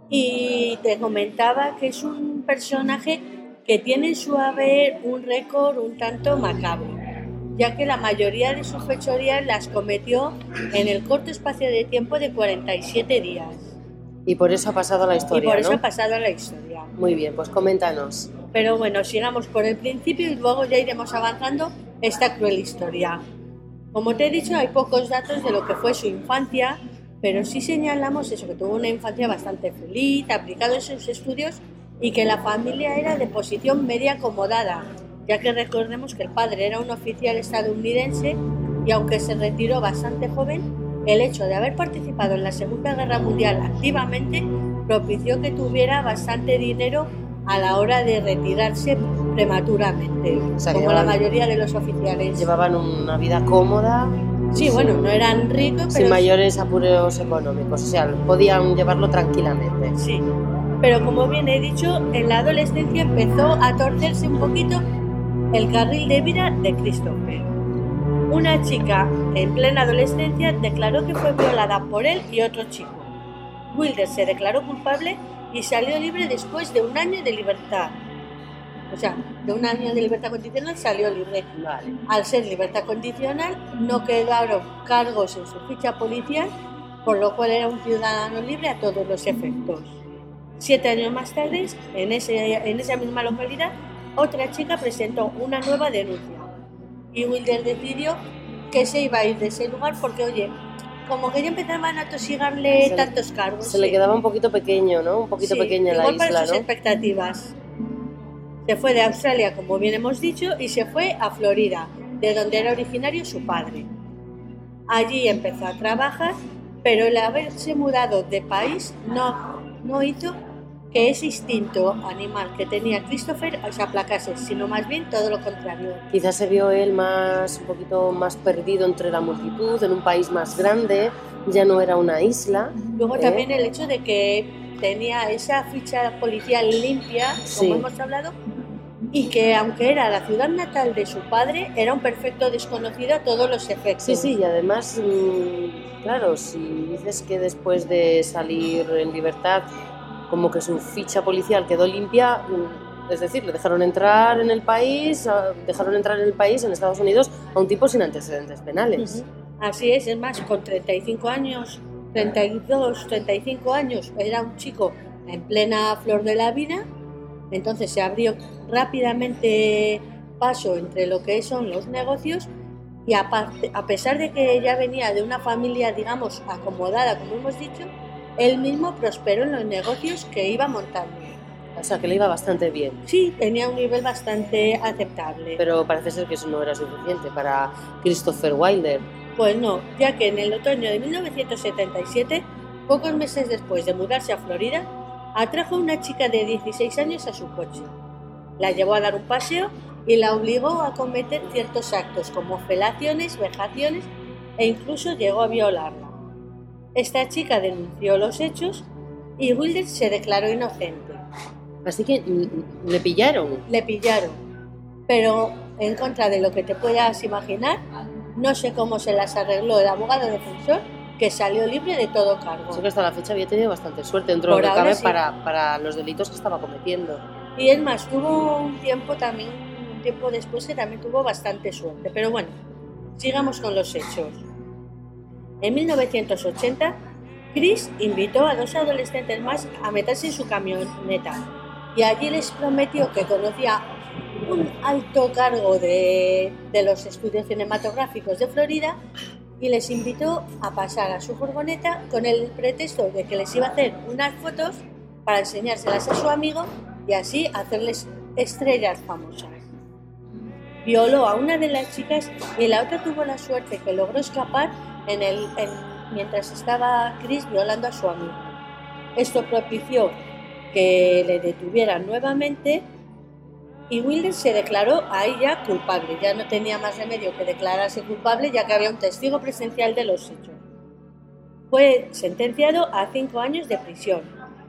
Y te comentaba que es un personaje que tiene en su haber un récord un tanto macabro, ya que la mayoría de sus fechorías las cometió en el corto espacio de tiempo de 47 días. Y por eso ha pasado a la historia, Y por eso ¿no? ha pasado a la historia. Muy bien, pues coméntanos. Pero bueno, sigamos por el principio y luego ya iremos avanzando esta cruel historia. Como te he dicho, hay pocos datos de lo que fue su infancia, pero sí señalamos eso, que tuvo una infancia bastante feliz, aplicado en sus estudios y que la familia era de posición media acomodada, ya que recordemos que el padre era un oficial estadounidense y aunque se retiró bastante joven, el hecho de haber participado en la Segunda Guerra Mundial activamente propició que tuviera bastante dinero a la hora de retirarse prematuramente, O sea, como la mayoría de los oficiales. Llevaban una vida cómoda. Sí, bueno, no eran ricos, pero... Sin mayores apuros económicos, o sea, podían llevarlo tranquilamente. Sí, pero como bien he dicho, en la adolescencia empezó a torcerse un poquito el carril de vida de Christopher. Una chica en plena adolescencia declaró que fue violada por él y otro chico. Wilder se declaró culpable y salió libre después de un año de libertad. O sea, de un año de libertad condicional salió libre. Vale. Al ser libertad condicional no quedaron cargos en su ficha policial, por lo cual era un ciudadano libre a todos los efectos. 7 años más tarde, en esa misma localidad, otra chica presentó una nueva denuncia y Wilder decidió que se iba a ir de ese lugar porque, oye, como que ya empezaban a tosigarle tantos cargos. Se le quedaba un poquito pequeño, ¿no? Un poquito pequeña la igual isla, para sus ¿no? expectativas. Se fue de Australia, como bien hemos dicho, y se fue a Florida, de donde era originario su padre. Allí empezó a trabajar, pero el haberse mudado de país no hizo que ese instinto animal que tenía Christopher se aplacase, sino más bien todo lo contrario. Quizás se vio él un poquito más perdido entre la multitud, en un país más grande, ya no era una isla. Luego también el hecho de que tenía esa ficha policial limpia, como hemos hablado, y que aunque era la ciudad natal de su padre, era un perfecto desconocido a todos los efectos. Sí, y además, claro, si dices que después de salir en libertad como que su ficha policial quedó limpia, Es decir, le dejaron entrar en el país, en Estados Unidos, a un tipo sin antecedentes penales. Así es más, con 35 años, 32, 35 años, era un chico en plena flor de la vida, entonces se abrió rápidamente paso entre lo que son los negocios y aparte, a pesar de que ya venía de una familia, digamos, acomodada, como hemos dicho, él mismo prosperó en los negocios que iba montando. O sea, que le iba bastante bien. Sí, tenía un nivel bastante aceptable. Pero parece ser que eso no era suficiente para Christopher Wilder. Pues no, ya que en el otoño de 1977, pocos meses después de mudarse a Florida, atrajo a una chica de 16 años a su coche. La llevó a dar un paseo y la obligó a cometer ciertos actos como felaciones, vejaciones e incluso llegó a violarla. Esta chica denunció los hechos y Wilder se declaró inocente. Así que le pillaron. Le pillaron, pero en contra de lo que te puedas imaginar, no sé cómo se las arregló el abogado defensor, que salió libre de todo cargo. Sé que hasta la fecha había tenido bastante suerte dentro de lo que cabe para los delitos que estaba cometiendo. Y es más, tuvo un tiempo después que también tuvo bastante suerte. Pero bueno, sigamos con los hechos. En 1980, Chris invitó a 2 adolescentes más a meterse en su camioneta y allí les prometió que conocía un alto cargo de los estudios cinematográficos de Florida y les invitó a pasar a su furgoneta con el pretexto de que les iba a hacer unas fotos para enseñárselas a su amigo y así hacerles estrellas famosas. Violó a una de las chicas y la otra tuvo la suerte que logró escapar mientras estaba Chris violando a su amigo. Esto propició que le detuvieran nuevamente y Wilder se declaró ahí ya culpable. Ya no tenía más remedio que declararse culpable ya que había un testigo presencial de los hechos. Fue sentenciado a 5 años de prisión,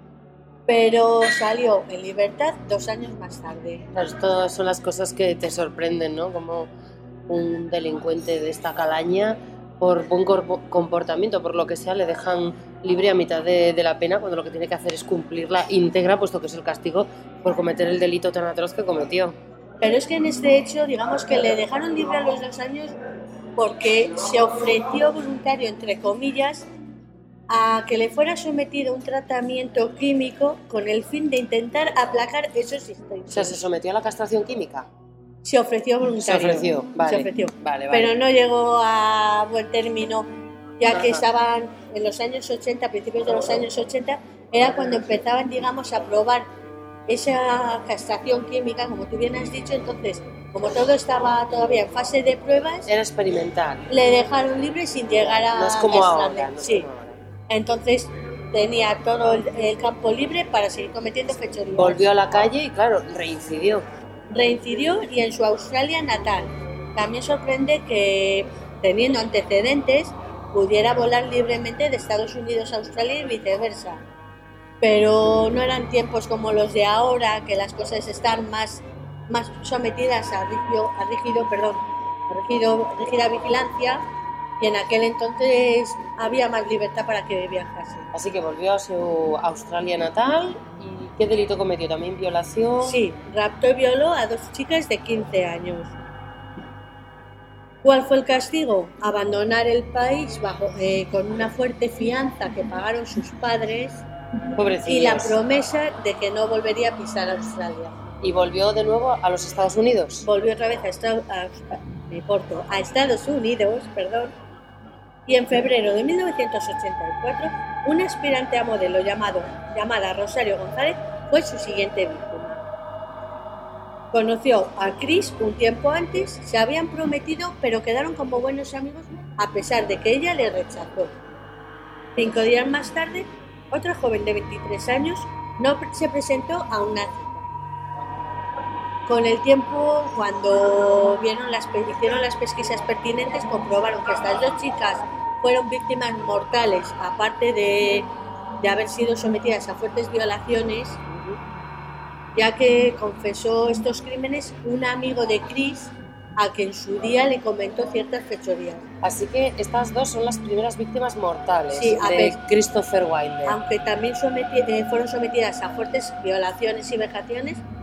pero salió en libertad 2 años más tarde. Claro, estas son las cosas que te sorprenden, ¿no? Como un delincuente de esta calaña, por buen comportamiento, por lo que sea, le dejan libre a mitad de la pena cuando lo que tiene que hacer es cumplirla íntegra, puesto que es el castigo por cometer el delito tan atroz que cometió. Pero es que en este hecho, digamos que le dejaron libre a los 2 años porque se ofreció voluntario, entre comillas, a que le fuera sometido a un tratamiento químico con el fin de intentar aplacar esos instintos. O sea, ¿se sometió a la castración química? Se ofreció voluntario. Se ofreció, vale. Se ofreció. Vale. Pero no llegó a buen término, ya que estaban en los años 80, a principios de los años 80, era cuando empezaban, digamos, a probar esa castración química, como tú bien has dicho. Entonces, como todo estaba todavía en fase de pruebas, era experimental. Le dejaron libre sin llegar a no es como castrarle. ahora, no sí. es como ahora. Entonces tenía todo el campo libre para seguir cometiendo fechorías. Volvió a la calle y, claro, reincidió y en su Australia natal. También sorprende que, teniendo antecedentes, pudiera volar libremente de Estados Unidos a Australia y viceversa. Pero no eran tiempos como los de ahora, que las cosas están más sometidas a rígida vigilancia, y en aquel entonces había más libertad para que viajase. Así que volvió a su Australia natal. ¿Y qué delito cometió? ¿También violación? Sí, raptó y violó a 2 chicas de 15 años. ¿Cuál fue el castigo? Abandonar el país con una fuerte fianza que pagaron sus padres. Pobrecillos. Y la promesa de que no volvería a pisar Australia. ¿Y volvió de nuevo a los Estados Unidos? Volvió otra vez a Estados Unidos, y en febrero de 1984, una aspirante a modelo llamada Rosario González fue su siguiente víctima. Conoció a Chris un tiempo antes, se habían prometido, pero quedaron como buenos amigos a pesar de que ella le rechazó. 5 días más tarde, otra joven de 23 años no se presentó a una cita. Con el tiempo, cuando hicieron las pesquisas pertinentes, comprobaron que estas 2 chicas fueron víctimas mortales, aparte de haber sido sometidas a fuertes violaciones, ya que confesó estos crímenes un amigo de Chris, a quien en su día le comentó ciertas fechorías. Así que estas 2 son las primeras víctimas mortales de Christopher Wilder. Aunque también fueron sometidas a fuertes violaciones y vejaciones,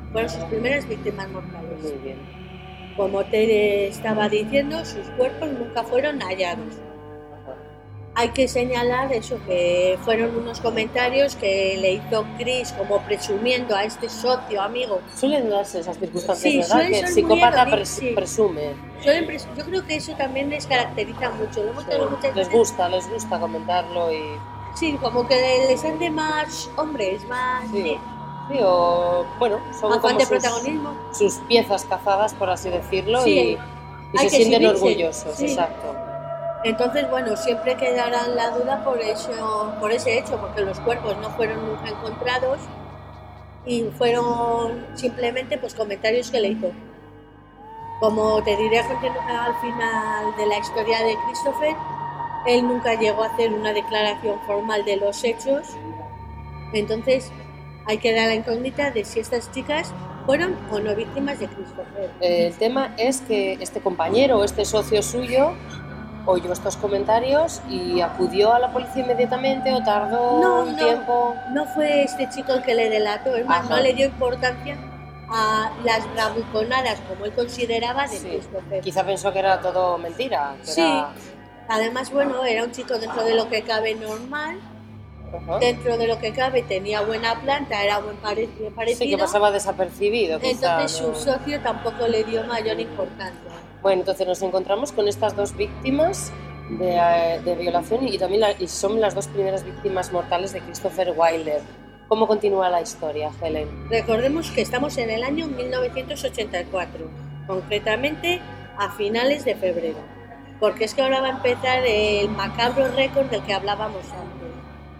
Fueron sus primeras víctimas mortales. Muy bien. Como te estaba diciendo, sus cuerpos nunca fueron hallados. Hay que señalar eso, que fueron unos comentarios que le hizo Chris como presumiendo a este socio amigo. Suelen darse esas circunstancias, Sí, ¿verdad? suelen Que ser el muy psicópata irónicos, sí. presume. Yo creo que eso también les caracteriza mucho. Lo hemos tenido muchas Les veces. les gusta comentarlo y... Sí, como que les han de más hombres, más Sí. Sí, o bueno, son afán como de protagonismo. sus piezas cazadas, por así decirlo, Sí, y hay se que sienten exhibirse, orgullosos, sí. exacto. Entonces, bueno, siempre quedará la duda por ese hecho, porque los cuerpos no fueron nunca encontrados y fueron simplemente pues comentarios que le hizo. Como te diré al final de la historia de Christopher, él nunca llegó a hacer una declaración formal de los hechos, entonces hay que dar la incógnita de si estas chicas fueron o no víctimas de Christopher. El tema es que este compañero o este socio suyo oyó estos comentarios y acudió a la policía inmediatamente o tardó un tiempo. No fue este chico el que le delató, es más, Ajá. no le dio importancia a las bravuconadas, como él consideraba, de Sí. Christopher. Quizá pensó que era todo mentira. Que Sí, era... además, bueno, era un chico dentro de lo que cabe normal, Ajá. dentro de lo que cabe tenía buena planta, era buen parecido. Sí, que pasaba desapercibido. Quizá, Entonces ¿no? su socio tampoco le dio mayor importancia. Bueno, entonces nos encontramos con estas dos víctimas de violación y también y son las dos primeras víctimas mortales de Christopher Wilder. ¿Cómo continúa la historia, Helen? Recordemos que estamos en el año 1984, concretamente a finales de febrero, porque es que ahora va a empezar el macabro récord del que hablábamos antes.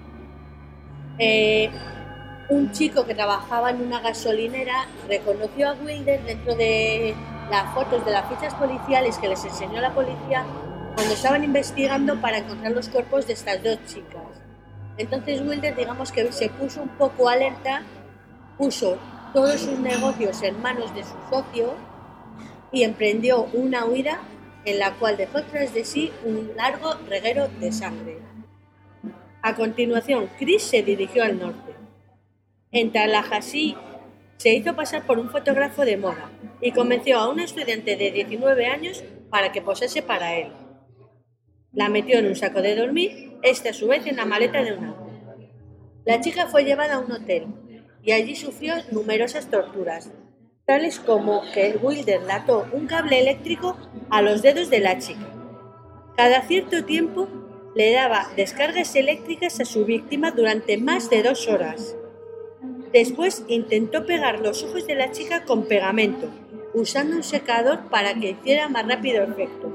Un chico que trabajaba en una gasolinera reconoció a Wilder dentro de las fotos de las fichas policiales que les enseñó la policía cuando estaban investigando para encontrar los cuerpos de estas dos chicas. Entonces Wilder, digamos que se puso un poco alerta, puso todos sus negocios en manos de su socio y emprendió una huida en la cual dejó tras de sí un largo reguero de sangre. A continuación, Chris se dirigió al norte. En Tallahassee se hizo pasar por un fotógrafo de moda y convenció a una estudiante de 19 años para que posase para él. La metió en un saco de dormir, este a su vez en la maleta de un auto. La chica fue llevada a un hotel y allí sufrió numerosas torturas, tales como que Wilder le ató un cable eléctrico a los dedos de la chica. Cada cierto tiempo le daba descargas eléctricas a su víctima durante más de 2 horas. Después intentó pegar los ojos de la chica con pegamento, usando un secador para que hiciera más rápido efecto.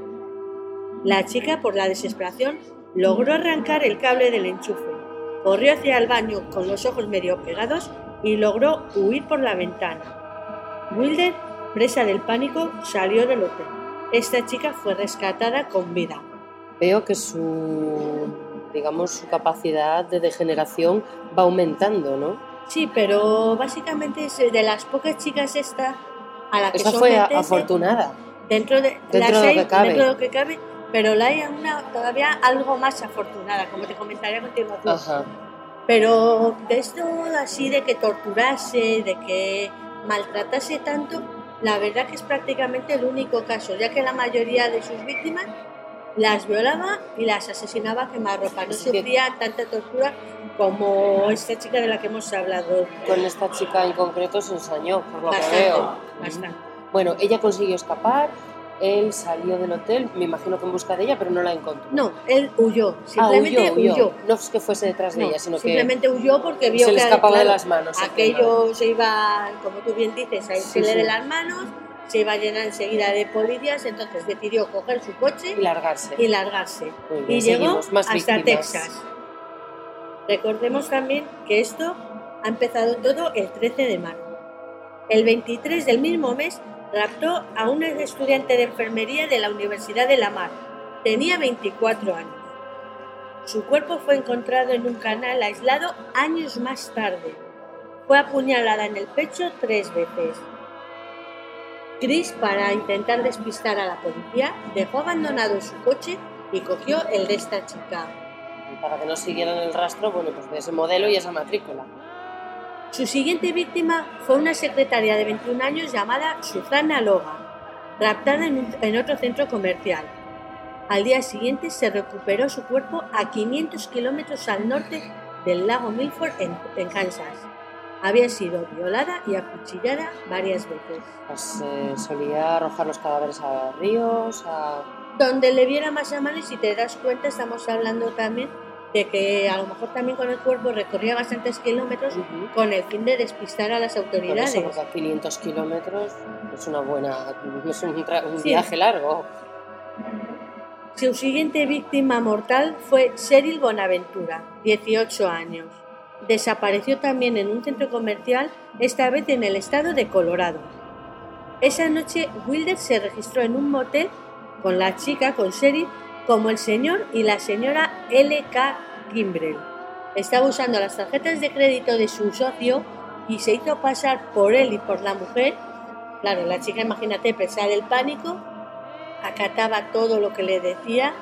La chica, por la desesperación, logró arrancar el cable del enchufe, corrió hacia el baño con los ojos medio pegados y logró huir por la ventana. Wilder, presa del pánico, salió del hotel. Esta chica fue rescatada con vida. Veo que su capacidad de degeneración va aumentando, ¿no? Sí, pero básicamente es de las pocas chicas esta a la que Esa fue someterse afortunada. dentro de lo que cabe, pero la hay una todavía algo más afortunada, como te comentaré a continuación. Ajá. Pero de esto así de que torturase, de que maltratase tanto, la verdad que es prácticamente el único caso, ya que la mayoría de sus víctimas las violaba y las asesinaba a quemarropa. No sufría tanta tortura como esta chica de la que hemos hablado. Con esta chica en concreto se ensañó, por lo Bastante, que veo. bastante. Bueno, ella consiguió escapar, él salió del hotel, me imagino que en busca de ella, pero no la encontró. No, él huyó, simplemente huyó. No es que fuese detrás de ella, sino simplemente huyó porque que vio se le que escapaba de las manos. aquello se iba, como tú bien dices, a irse Sí. de las manos, se iba a llenar enseguida de policías, entonces decidió coger su coche Y largarse. Muy bien, Y llegó seguimos, más hasta víctimas. Texas. Recordemos también que esto ha empezado todo el 13 de marzo. El 23 del mismo mes raptó a una estudiante de enfermería de la Universidad de Lamar. Tenía 24 años. Su cuerpo fue encontrado en un canal aislado años más tarde. Fue apuñalada en el pecho 3 veces. Chris, para intentar despistar a la policía, dejó abandonado su coche y cogió el de esta chica. Para que no siguieran el rastro, bueno, pues de ese modelo y esa matrícula. Su siguiente víctima fue una secretaria de 21 años llamada Susanna Loga, raptada en otro centro comercial. Al día siguiente se recuperó su cuerpo a 500 kilómetros al norte del lago Milford en Kansas. Había sido violada y acuchillada varias veces. Pues solía arrojar los cadáveres a ríos, Donde le viera más a mano, y si te das cuenta estamos hablando también de que a lo mejor también con el cuerpo recorría bastantes kilómetros con el fin de despistar a las autoridades. Por eso, porque a 500 kilómetros es una buena, es un viaje largo. Su siguiente víctima mortal fue Cheryl Bonaventura, 18 años. Desapareció también en un centro comercial, esta vez en el estado de Colorado. Esa noche, Wilder se registró en un motel con la chica, con Cheryl, como el señor y la señora L.K. Kimbrell. Estaba usando las tarjetas de crédito de su socio y se hizo pasar por él y por la mujer. Claro, la chica, imagínate, presa del pánico, acataba todo lo que le decía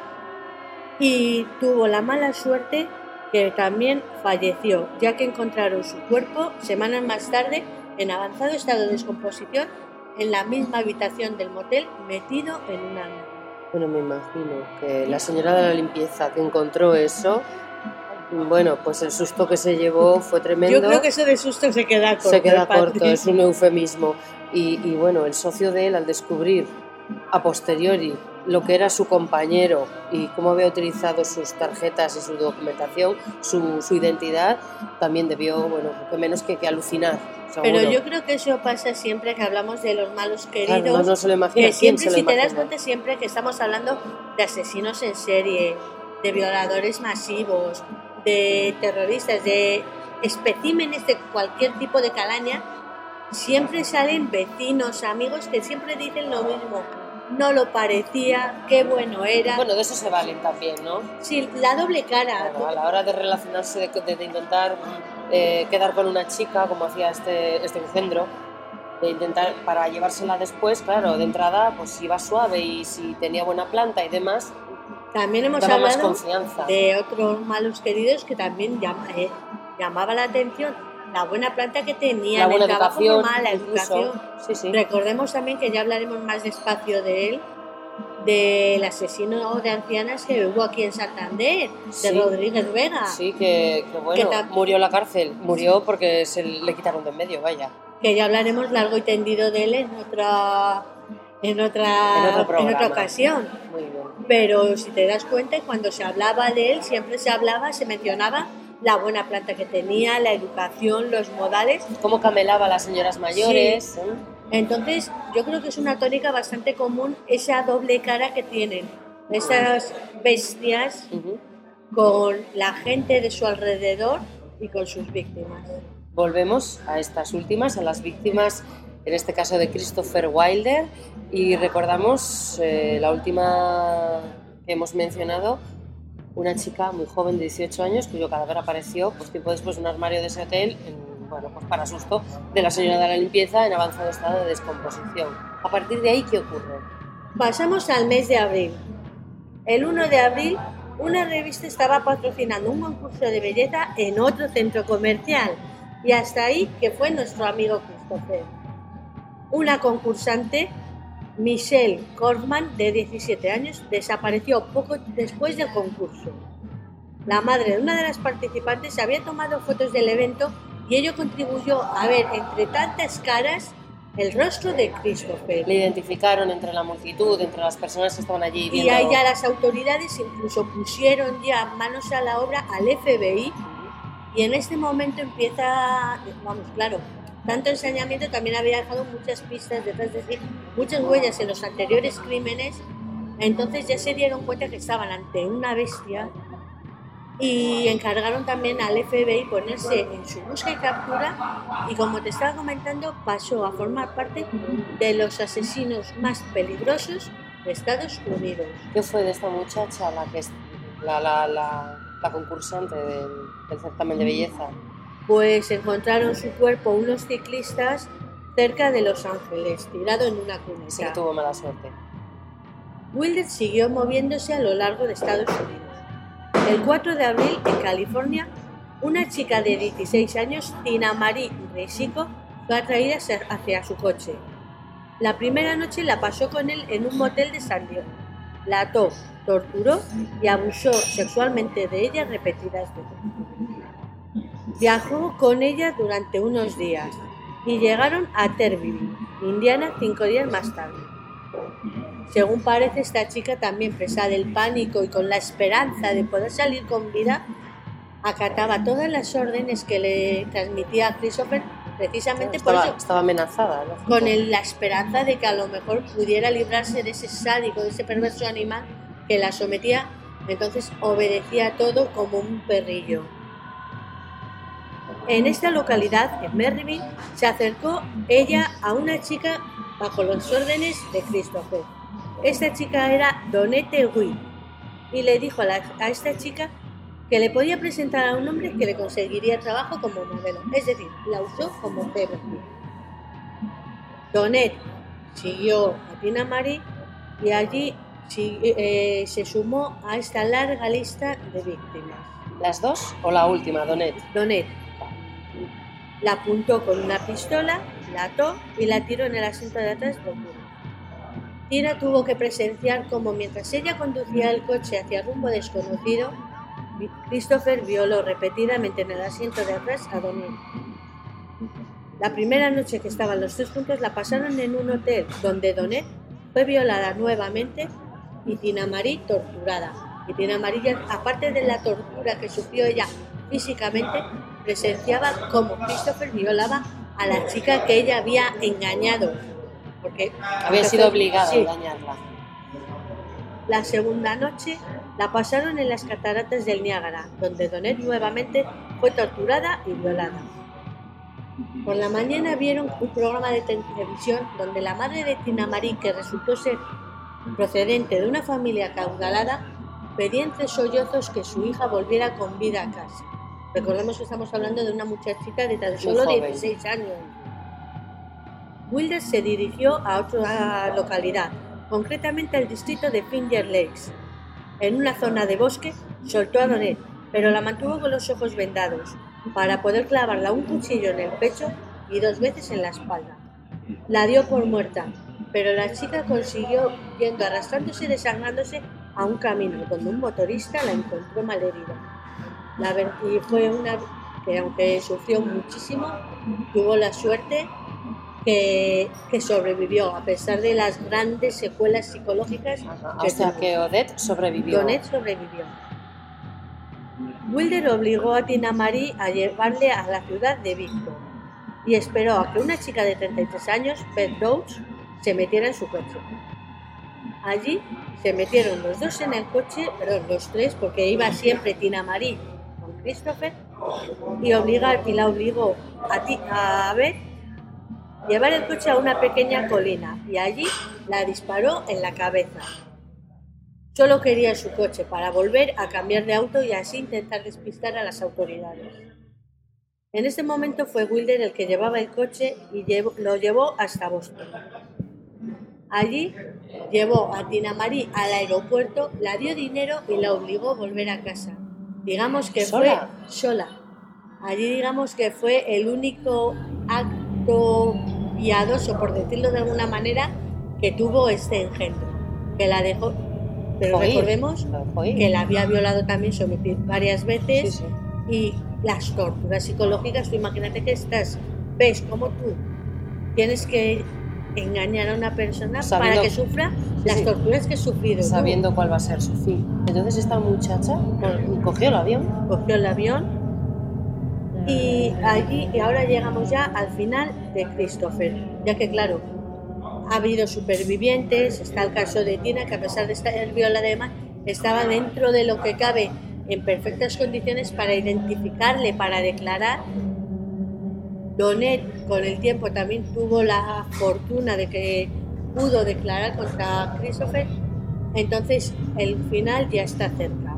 y tuvo la mala suerte que también falleció, ya que encontraron su cuerpo semanas más tarde en avanzado estado de descomposición en la misma habitación del motel, metido en una armario. Bueno, me imagino que la señora de la limpieza que encontró eso, bueno, pues el susto que se llevó fue tremendo. Yo creo que eso de susto se queda corto. Se queda corto, es un eufemismo. Y bueno, el socio de él, al descubrir a posteriori lo que era su compañero y cómo había utilizado sus tarjetas y su documentación, su identidad, también debió, bueno, menos que alucinar. Seguro. Pero yo creo que eso pasa siempre que hablamos de los malos queridos. Claro, no se lo imagina. Que siempre, si te das cuenta, siempre que estamos hablando de asesinos en serie, de violadores masivos, de terroristas, de especímenes de cualquier tipo de calaña, siempre salen vecinos, amigos que siempre dicen lo mismo. No lo parecía, qué bueno era. Bueno, de eso se valen también, ¿no? Sí, la doble cara. Claro, a la hora de relacionarse, de intentar quedar con una chica, como hacía este engendro, de intentar para llevársela después, claro, de entrada pues iba suave y si tenía buena planta y demás, también hemos daba más hablado confianza. De otros malos queridos que también llamaba la atención la buena planta que tenía, la buena el trabajo educación, normal, la educación. Sí. Recordemos también que ya hablaremos más despacio de él, del asesino de ancianas que hubo aquí en Santander, de Rodríguez Vega. Sí, que bueno, murió en la cárcel, murió porque se le quitaron de en medio, vaya. Que ya hablaremos largo y tendido de él en otra ocasión. Muy bien. Pero si te das cuenta, cuando se hablaba de él, siempre se mencionaba la buena planta que tenía, la educación, los modales. Cómo camelaba a las señoras mayores. Sí. Entonces, yo creo que es una tónica bastante común esa doble cara que tienen esas bestias con la gente de su alrededor y con sus víctimas. Volvemos a estas últimas, a las víctimas, en este caso de Christopher Wilder, y recordamos la última que hemos mencionado, una chica muy joven de 18 años cuyo cadáver apareció pues, tiempo después en un armario de ese hotel, pues para susto de la señora de la limpieza, en avanzado estado de descomposición. A partir de ahí, ¿qué ocurre? Pasamos al mes de abril. El 1 de abril, una revista estaba patrocinando un concurso de belleza en otro centro comercial, y hasta ahí que fue nuestro amigo Christopher. Una concursante, Michelle Corfman, de 17 años, desapareció poco después del concurso. La madre de una de las participantes había tomado fotos del evento y ello contribuyó a ver entre tantas caras el rostro de Christopher. Le identificaron entre la multitud, entre las personas que estaban allí viendo. Y ahí ya las autoridades incluso pusieron ya manos a la obra al FBI, y en este momento empieza, vamos, claro, tanto ensañamiento también había dejado muchas pistas detrás de sí, muchas huellas en los anteriores crímenes. Entonces ya se dieron cuenta que estaban ante una bestia y encargaron también al FBI ponerse en su búsqueda y captura, y como te estaba comentando, pasó a formar parte de los asesinos más peligrosos de Estados Unidos. ¿Qué fue de esta muchacha la que es la concursante del certamen de belleza? Pues encontraron su cuerpo unos ciclistas cerca de Los Ángeles, tirado en una cuneta. Sí que tuvo mala suerte. Wilder siguió moviéndose a lo largo de Estados Unidos. El 4 de abril, en California, Una chica de 16 años, Tina Marie Risico, fue atraída hacia su coche. La primera noche la pasó con él en un motel de San Diego. La ató, torturó y abusó sexualmente de ella repetidas veces. Viajó con ella durante unos días y llegaron a Terryville, Indiana, 5 días más tarde. Según parece, esta chica, también presa del pánico y con la esperanza de poder salir con vida, acataba todas las órdenes que le transmitía a Christopher, precisamente por eso, Estaba amenazada, ¿no? con la esperanza de que a lo mejor pudiera librarse de ese sádico, de ese perverso animal que la sometía. Entonces obedecía todo como un perrillo. En esta localidad, en Maryville, se acercó ella a una chica bajo las órdenes de Christopher. Esta chica era Donette Witt y le dijo a esta chica que le podía presentar a un hombre que le conseguiría trabajo como modelo, es decir, la usó como cebo. Donette siguió a Tina Marie y allí se sumó a esta larga lista de víctimas. ¿Las dos o la última, Donette? Donette la apuntó con una pistola, la ató y la tiró en el asiento de atrás del coche. Tina tuvo que presenciar cómo, mientras ella conducía el coche hacia rumbo desconocido, Christopher violó repetidamente en el asiento de atrás a Donette. La primera noche que estaban los tres juntos la pasaron en un hotel donde Donette fue violada nuevamente y Tina Marie torturada. Y Tina Marie, aparte de la tortura que sufrió ella físicamente, presenciaba cómo Christopher violaba a la chica que ella había engañado. Porque había sido obligada a engañarla. La segunda noche la pasaron en las cataratas del Niágara, donde Donette nuevamente fue torturada y violada. Por la mañana vieron un programa de televisión donde la madre de Tina Marie, que resultó ser procedente de una familia acaudalada, pedía entre sollozos que su hija volviera con vida a casa. Recordemos que estamos hablando de una muchachita de tan solo 16 años. Wilder se dirigió a otra localidad, concretamente al distrito de Finger Lakes. En una zona de bosque soltó a Donette, pero la mantuvo con los ojos vendados para poder clavarla un cuchillo en el pecho y 2 veces en la espalda. La dio por muerta, pero la chica consiguió yendo arrastrándose y desangrándose a un camino donde un motorista la encontró malherida. Y fue una que, aunque sufrió muchísimo, tuvo la suerte que sobrevivió, a pesar de las grandes secuelas psicológicas. O sea que Odette sobrevivió. Donette sobrevivió. Wilder obligó a Tina Marie a llevarle a la ciudad de Victor y esperó a que una chica de 33 años, Beth Dodge, se metiera en su coche. Allí se metieron los dos en el coche, perdón, los tres, porque iba siempre Tina Marie con Christopher, y la obligó a Beth llevar el coche a una pequeña colina y allí la disparó en la cabeza. Solo quería su coche para volver a cambiar de auto y así intentar despistar a las autoridades. En este momento fue Wilder el que llevaba el coche y lo llevó hasta Boston. Allí llevó a Tina Marie al aeropuerto, la dio dinero y la obligó a volver a casa. Digamos que fue sola. Allí digamos que fue el único acto piadoso, por decirlo de alguna manera, que tuvo este engendro, que la dejó. Pero recordemos que la había violado también, sometido varias veces, y las torturas psicológicas. Tú imagínate que ves como tú tienes que engañar a una persona para que sufra las torturas que he sufrido. Sabiendo cuál va a ser su fin. Entonces esta muchacha cogió el avión. Y ahora llegamos ya al final de Christopher, ya que claro, ha habido supervivientes. Está el caso de Tina, que a pesar de estar violada además, estaba dentro de lo que cabe en perfectas condiciones para identificarle, para declarar. Donette con el tiempo también tuvo la fortuna de que pudo declarar contra Christopher. Entonces el final ya está cerca.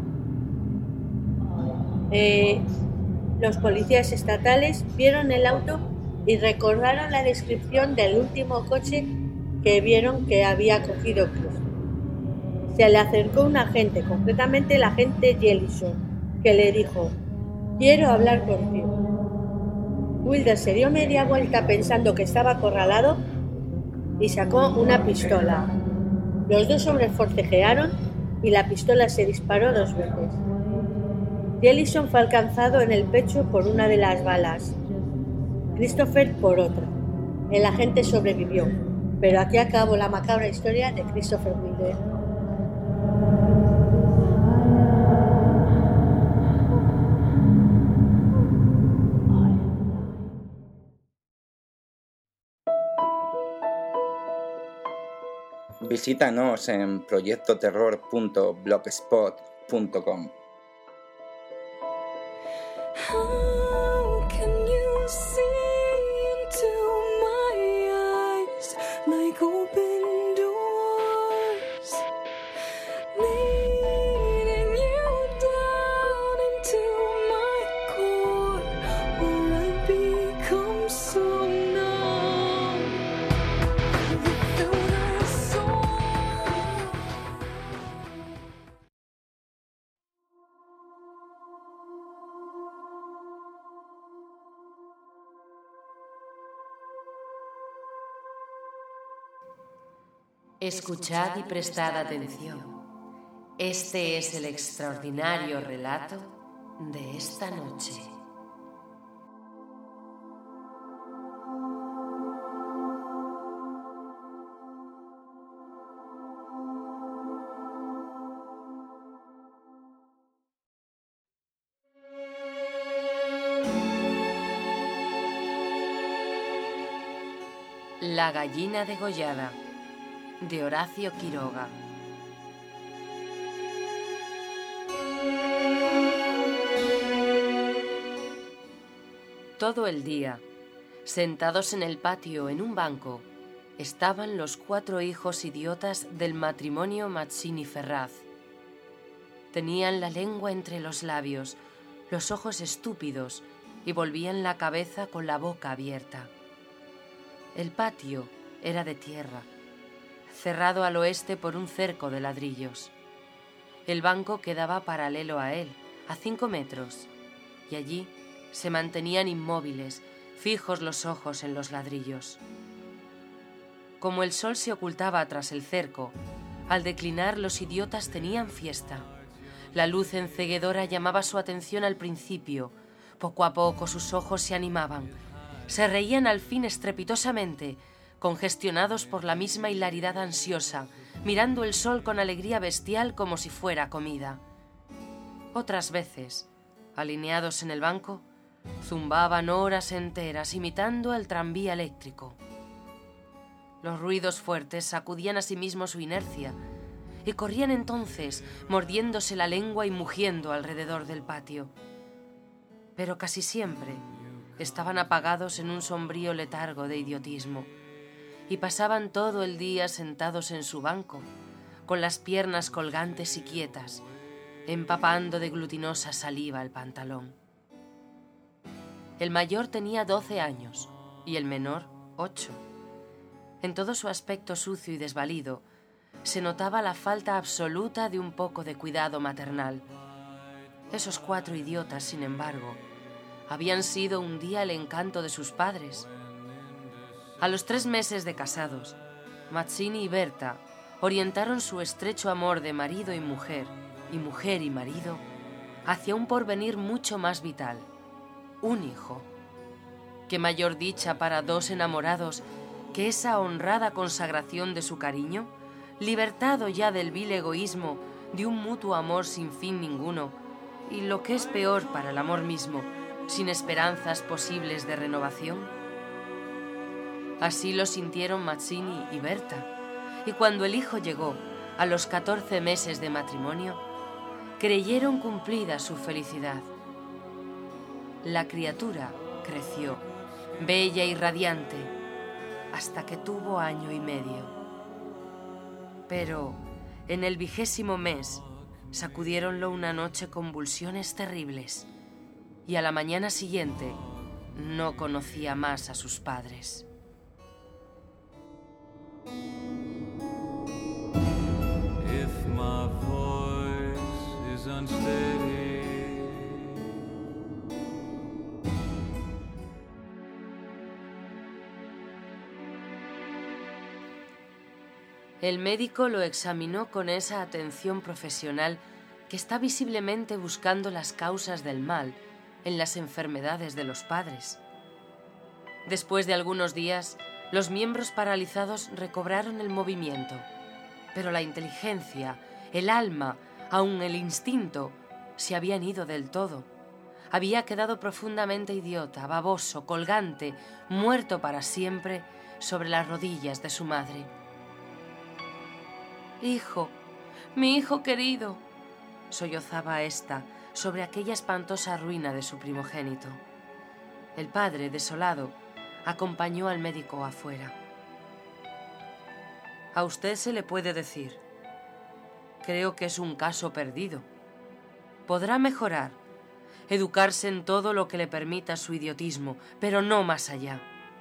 Los policías estatales vieron el auto y recordaron la descripción del último coche que vieron que había cogido Christopher. Se le acercó un agente, concretamente el agente Jellison, que le dijo: Quiero hablar contigo. Wilder se dio media vuelta pensando que estaba acorralado y sacó una pistola. Los dos hombres forcejearon y la pistola se disparó 2 veces. Jellison fue alcanzado en el pecho por una de las balas, Christopher por otra. El agente sobrevivió, pero aquí acabó la macabra historia de Christopher Wilder. Visítanos en proyectoterror.blogspot.com. How can you see into my eyes like open doors, leading you down into my core, where I become so numb without a soul? Escuchad y prestad atención. Este es el extraordinario relato de esta noche. La gallina degollada, de Horacio Quiroga. Todo el día, sentados en el patio en un banco, estaban los 4 hijos idiotas del matrimonio Mazzini-Ferraz. Tenían la lengua entre los labios, los ojos estúpidos y volvían la cabeza con la boca abierta. El patio era de tierra, cerrado al oeste por un cerco de ladrillos. El banco quedaba paralelo a él, a 5 metros, y allí se mantenían inmóviles, fijos los ojos en los ladrillos. Como el sol se ocultaba tras el cerco, al declinar los idiotas tenían fiesta. La luz enceguedora llamaba su atención al principio. Poco a poco sus ojos se animaban. Se reían al fin estrepitosamente, congestionados por la misma hilaridad ansiosa, mirando el sol con alegría bestial como si fuera comida. Otras veces, alineados en el banco, zumbaban horas enteras imitando el tranvía eléctrico. Los ruidos fuertes sacudían a sí mismo su inercia y corrían entonces, mordiéndose la lengua y mugiendo alrededor del patio. Pero casi siempre estaban apagados en un sombrío letargo de idiotismo y pasaban todo el día sentados en su banco, con las piernas colgantes y quietas, empapando de glutinosa saliva el pantalón. El mayor tenía 12 años y el menor 8. En todo su aspecto sucio y desvalido se notaba la falta absoluta de un poco de cuidado maternal. Esos 4 idiotas, sin embargo, habían sido un día el encanto de sus padres. A los 3 meses de casados, Mazzini y Berta orientaron su estrecho amor de marido y mujer y marido hacia un porvenir mucho más vital, un hijo. Qué mayor dicha para 2 enamorados que esa honrada consagración de su cariño, libertado ya del vil egoísmo de un mutuo amor sin fin ninguno, y lo que es peor para el amor mismo, sin esperanzas posibles de renovación. Así lo sintieron Mazzini y Berta, y cuando el hijo llegó a los 14 meses de matrimonio, creyeron cumplida su felicidad. La criatura creció, bella y radiante, hasta que tuvo 1 año y medio. Pero en el 20º mes sacudiéronlo una noche convulsiones terribles, y a la mañana siguiente no conocía más a sus padres. If my voice is unsteady, El médico lo examinó con esa atención profesional que está visiblemente buscando las causas del mal en las enfermedades de los padres. Después de algunos días, los miembros paralizados recobraron el movimiento, pero la inteligencia, el alma, aun el instinto, se habían ido del todo. Había quedado profundamente idiota, baboso, colgante, muerto para siempre sobre las rodillas de su madre. «Hijo, mi hijo querido», sollozaba ésta sobre aquella espantosa ruina de su primogénito. El padre, desolado, acompañó al médico afuera. «A usted se le puede decir. Creo que es un caso perdido. Podrá mejorar, educarse en todo lo que le permita su idiotismo, pero no más allá».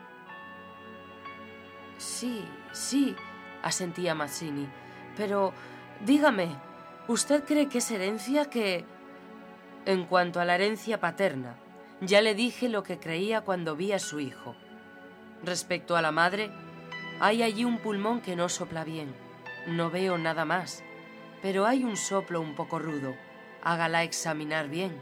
Sí, asentía Mazzini, pero dígame, ¿usted cree que es herencia que...? En cuanto a la herencia paterna, ya le dije lo que creía cuando vi a su hijo. Respecto a la madre, hay allí un pulmón que no sopla bien. No veo nada más, pero hay un soplo un poco rudo. Hágala examinar bien.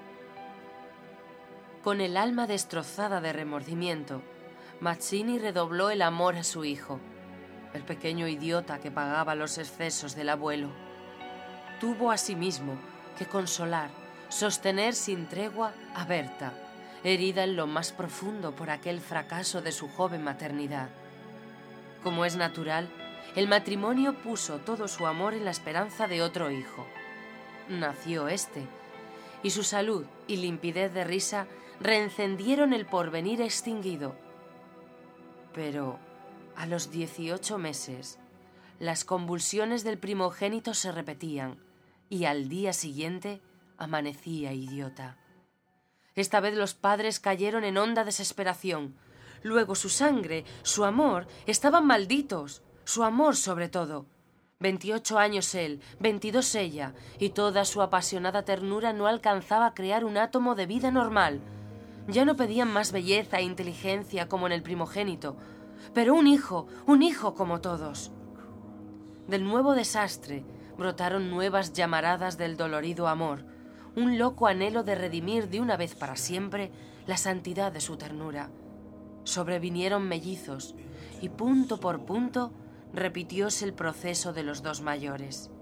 Con el alma destrozada de remordimiento, Mazzini redobló el amor a su hijo, el pequeño idiota que pagaba los excesos del abuelo. Tuvo asimismo que consolar, sostener sin tregua a Berta, herida en lo más profundo por aquel fracaso de su joven maternidad. Como es natural, el matrimonio puso todo su amor en la esperanza de otro hijo. Nació este, y su salud y limpidez de risa reencendieron el porvenir extinguido. Pero a los 18 meses, las convulsiones del primogénito se repetían y al día siguiente amanecía idiota. Esta vez los padres cayeron en honda desesperación. Luego su sangre, su amor, estaban malditos, su amor sobre todo. 28 años él, 22 ella, y toda su apasionada ternura no alcanzaba a crear un átomo de vida normal. Ya no pedían más belleza e inteligencia como en el primogénito, pero un hijo como todos. Del nuevo desastre brotaron nuevas llamaradas del dolorido amor, un loco anhelo de redimir de una vez para siempre la santidad de su ternura. Sobrevinieron mellizos y punto por punto repitióse el proceso de los dos mayores.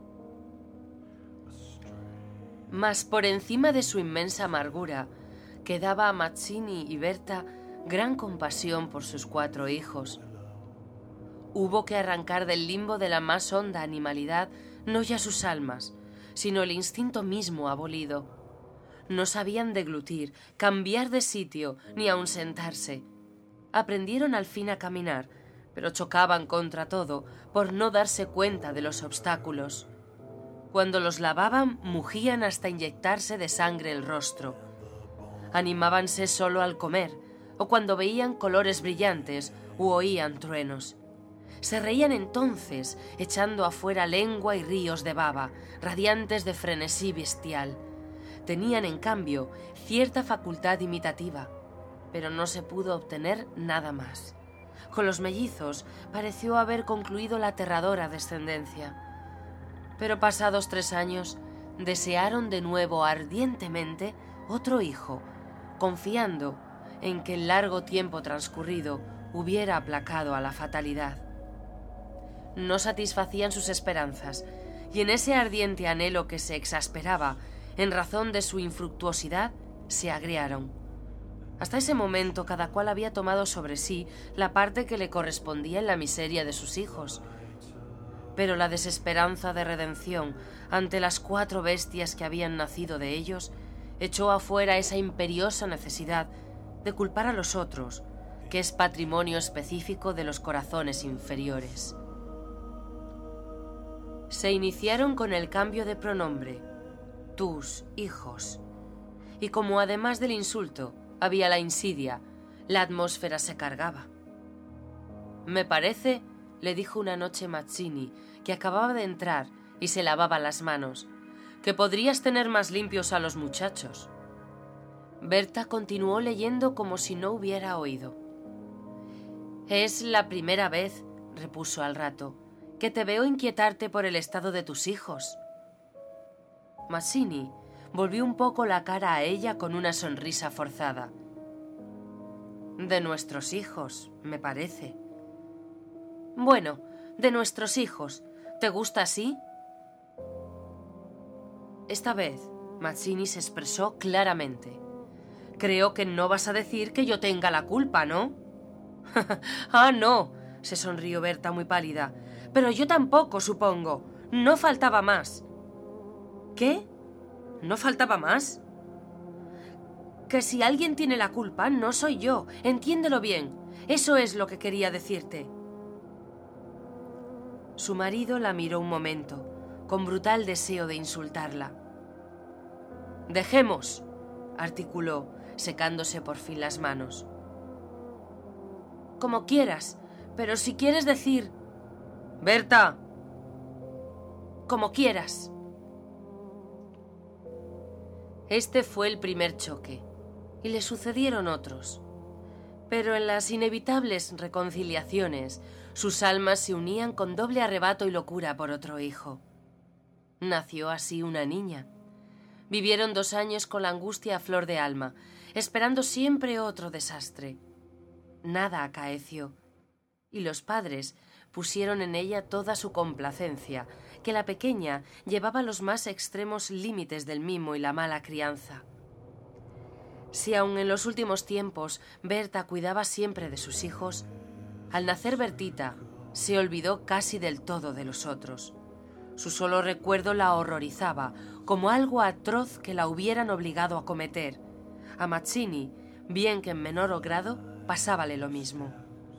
Mas por encima de su inmensa amargura, quedaba a Mazzini y Berta gran compasión por sus 4 hijos. Hubo que arrancar del limbo de la más honda animalidad no ya sus almas, sino el instinto mismo abolido. No sabían deglutir, cambiar de sitio, ni aun sentarse. Aprendieron al fin a caminar, pero chocaban contra todo por no darse cuenta de los obstáculos. Cuando los lavaban, mugían hasta inyectarse de sangre el rostro. Animábanse solo al comer, o cuando veían colores brillantes u oían truenos. Se reían entonces, echando afuera lengua y ríos de baba, radiantes de frenesí bestial. Tenían, en cambio, cierta facultad imitativa, pero no se pudo obtener nada más. Con los mellizos pareció haber concluido la aterradora descendencia. Pero pasados 3 años, desearon de nuevo ardientemente otro hijo, confiando en que el largo tiempo transcurrido hubiera aplacado a la fatalidad. No satisfacían sus esperanzas, y en ese ardiente anhelo que se exasperaba en razón de su infructuosidad, se agriaron. Hasta ese momento cada cual había tomado sobre sí la parte que le correspondía en la miseria de sus hijos. Pero la desesperanza de redención ante las 4 bestias que habían nacido de ellos echó afuera esa imperiosa necesidad de culpar a los otros, que es patrimonio específico de los corazones inferiores. Se iniciaron con el cambio de pronombre, tus hijos, y como además del insulto había la insidia, la atmósfera se cargaba. «Me parece», le dijo una noche Mazzini, que acababa de entrar y se lavaba las manos, «que podrías tener más limpios a los muchachos». Berta continuó leyendo como si no hubiera oído. «Es la primera vez», repuso al rato, que te veo inquietarte por el estado de tus hijos. Mazzini volvió un poco la cara a ella con una sonrisa forzada. De nuestros hijos, me parece. Bueno, de nuestros hijos. ¿Te gusta así? Esta vez, Mazzini se expresó claramente. Creo que no vas a decir que yo tenga la culpa, ¿no? Ah, no, se sonrió Berta muy pálida. Pero yo tampoco, supongo. No faltaba más. ¿Qué? ¿No faltaba más? Que si alguien tiene la culpa, no soy yo. Entiéndelo bien. Eso es lo que quería decirte. Su marido la miró un momento, con brutal deseo de insultarla. «Dejemos», articuló, secándose por fin las manos. «Como quieras, pero si quieres decir...» «Berta». «Como quieras». Este fue el primer choque, y le sucedieron otros. Pero en las inevitables reconciliaciones, sus almas se unían con doble arrebato y locura por otro hijo. Nació así una niña. Vivieron 2 años con la angustia a flor de alma, esperando siempre otro desastre. Nada acaeció, y los padres pusieron en ella toda su complacencia, que la pequeña llevaba los más extremos límites del mimo y la mala crianza. Si aun en los últimos tiempos Berta cuidaba siempre de sus hijos, al nacer Bertita se olvidó casi del todo de los otros. Su solo recuerdo la horrorizaba, como algo atroz que la hubieran obligado a cometer. A Mazzini, bien que en menor grado, pasábale lo mismo.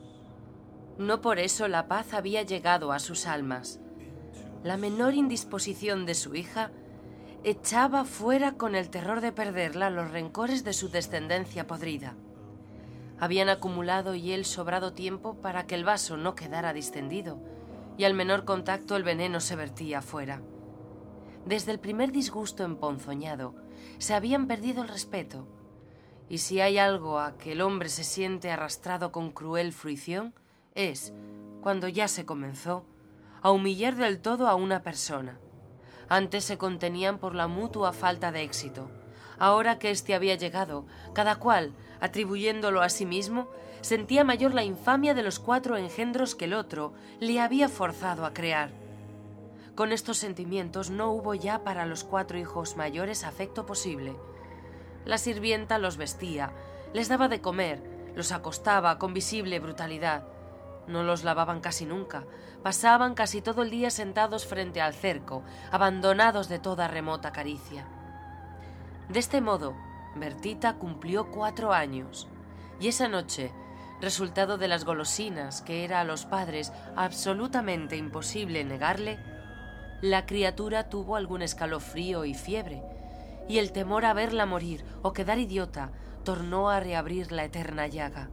No por eso la paz había llegado a sus almas. La menor indisposición de su hija echaba fuera con el terror de perderla los rencores de su descendencia podrida. Habían acumulado y él sobrado tiempo para que el vaso no quedara distendido, y al menor contacto el veneno se vertía fuera. Desde el primer disgusto emponzoñado se habían perdido el respeto, y si hay algo a que el hombre se siente arrastrado con cruel fruición, es, cuando ya se comenzó, a humillar del todo a una persona. Antes se contenían por la mutua falta de éxito. Ahora que éste había llegado, cada cual, atribuyéndolo a sí mismo, sentía mayor la infamia de los 4 engendros que el otro le había forzado a crear. Con estos sentimientos no hubo ya para los 4 hijos mayores afecto posible. La sirvienta los vestía, les daba de comer, los acostaba con visible brutalidad. No los lavaban casi nunca, pasaban casi todo el día sentados frente al cerco, abandonados de toda remota caricia. De este modo, Bertita cumplió 4 años, y esa noche, resultado de las golosinas que era a los padres absolutamente imposible negarle, la criatura tuvo algún escalofrío y fiebre, y el temor a verla morir o quedar idiota tornó a reabrir la eterna llaga.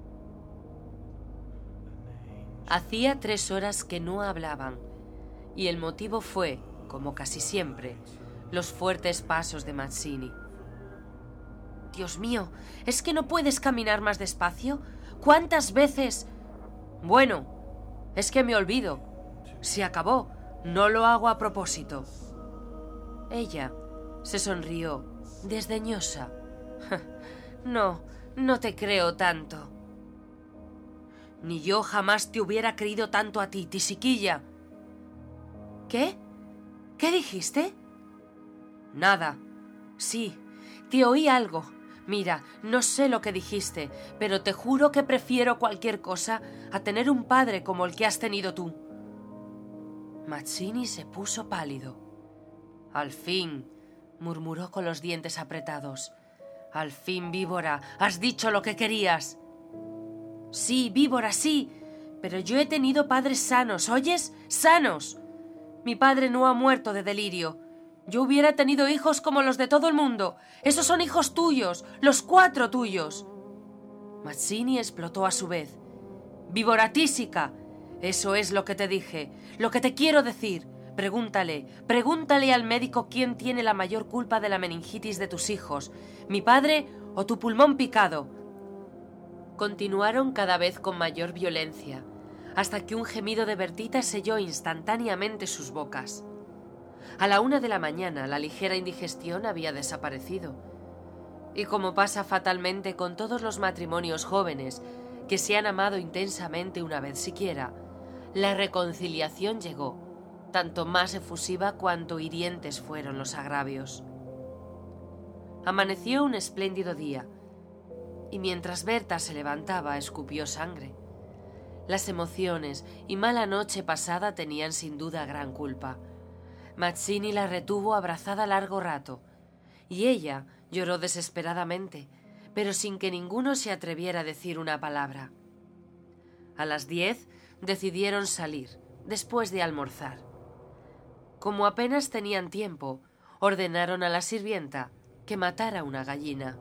Hacía 3 horas que no hablaban, y el motivo fue, como casi siempre, los fuertes pasos de Mazzini. «Dios mío, ¿es que no puedes caminar más despacio? ¿Cuántas veces...?» «Bueno, es que me olvido. Se acabó. No lo hago a propósito». Ella se sonrió, desdeñosa. No te creo tanto. Ni yo jamás te hubiera creído tanto a ti, tisiquilla. ¿Qué? ¿Qué dijiste? Nada. Sí, te oí algo. Mira, no sé lo que dijiste, pero te juro que prefiero cualquier cosa a tener un padre como el que has tenido tú. Mazzini se puso pálido. Al fin, murmuró con los dientes apretados. Al fin, víbora, has dicho lo que querías. Sí, víbora, sí, pero yo he tenido padres sanos, ¿oyes? ¡Sanos! Mi padre no ha muerto de delirio. Yo hubiera tenido hijos como los de todo el mundo. Esos son hijos tuyos, los 4 tuyos. Mazzini explotó a su vez. Víbora tísica, eso es lo que te dije, lo que te quiero decir. Pregúntale al médico quién tiene la mayor culpa de la meningitis de tus hijos, mi padre o tu pulmón picado. Continuaron cada vez con mayor violencia, hasta que un gemido de Bertita selló instantáneamente sus bocas. A la 1 de la mañana la ligera indigestión había desaparecido. Y como pasa fatalmente con todos los matrimonios jóvenes que se han amado intensamente una vez siquiera, la reconciliación llegó, tanto más efusiva cuanto hirientes fueron los agravios. Amaneció un espléndido día, y mientras Berta se levantaba escupió sangre. Las emociones y mala noche pasada tenían sin duda gran culpa. Mazzini la retuvo abrazada largo rato, y ella lloró desesperadamente, pero sin que ninguno se atreviera a decir una palabra. A las 10 decidieron salir, después de almorzar. Como apenas tenían tiempo, ordenaron a la sirvienta que matara una gallina.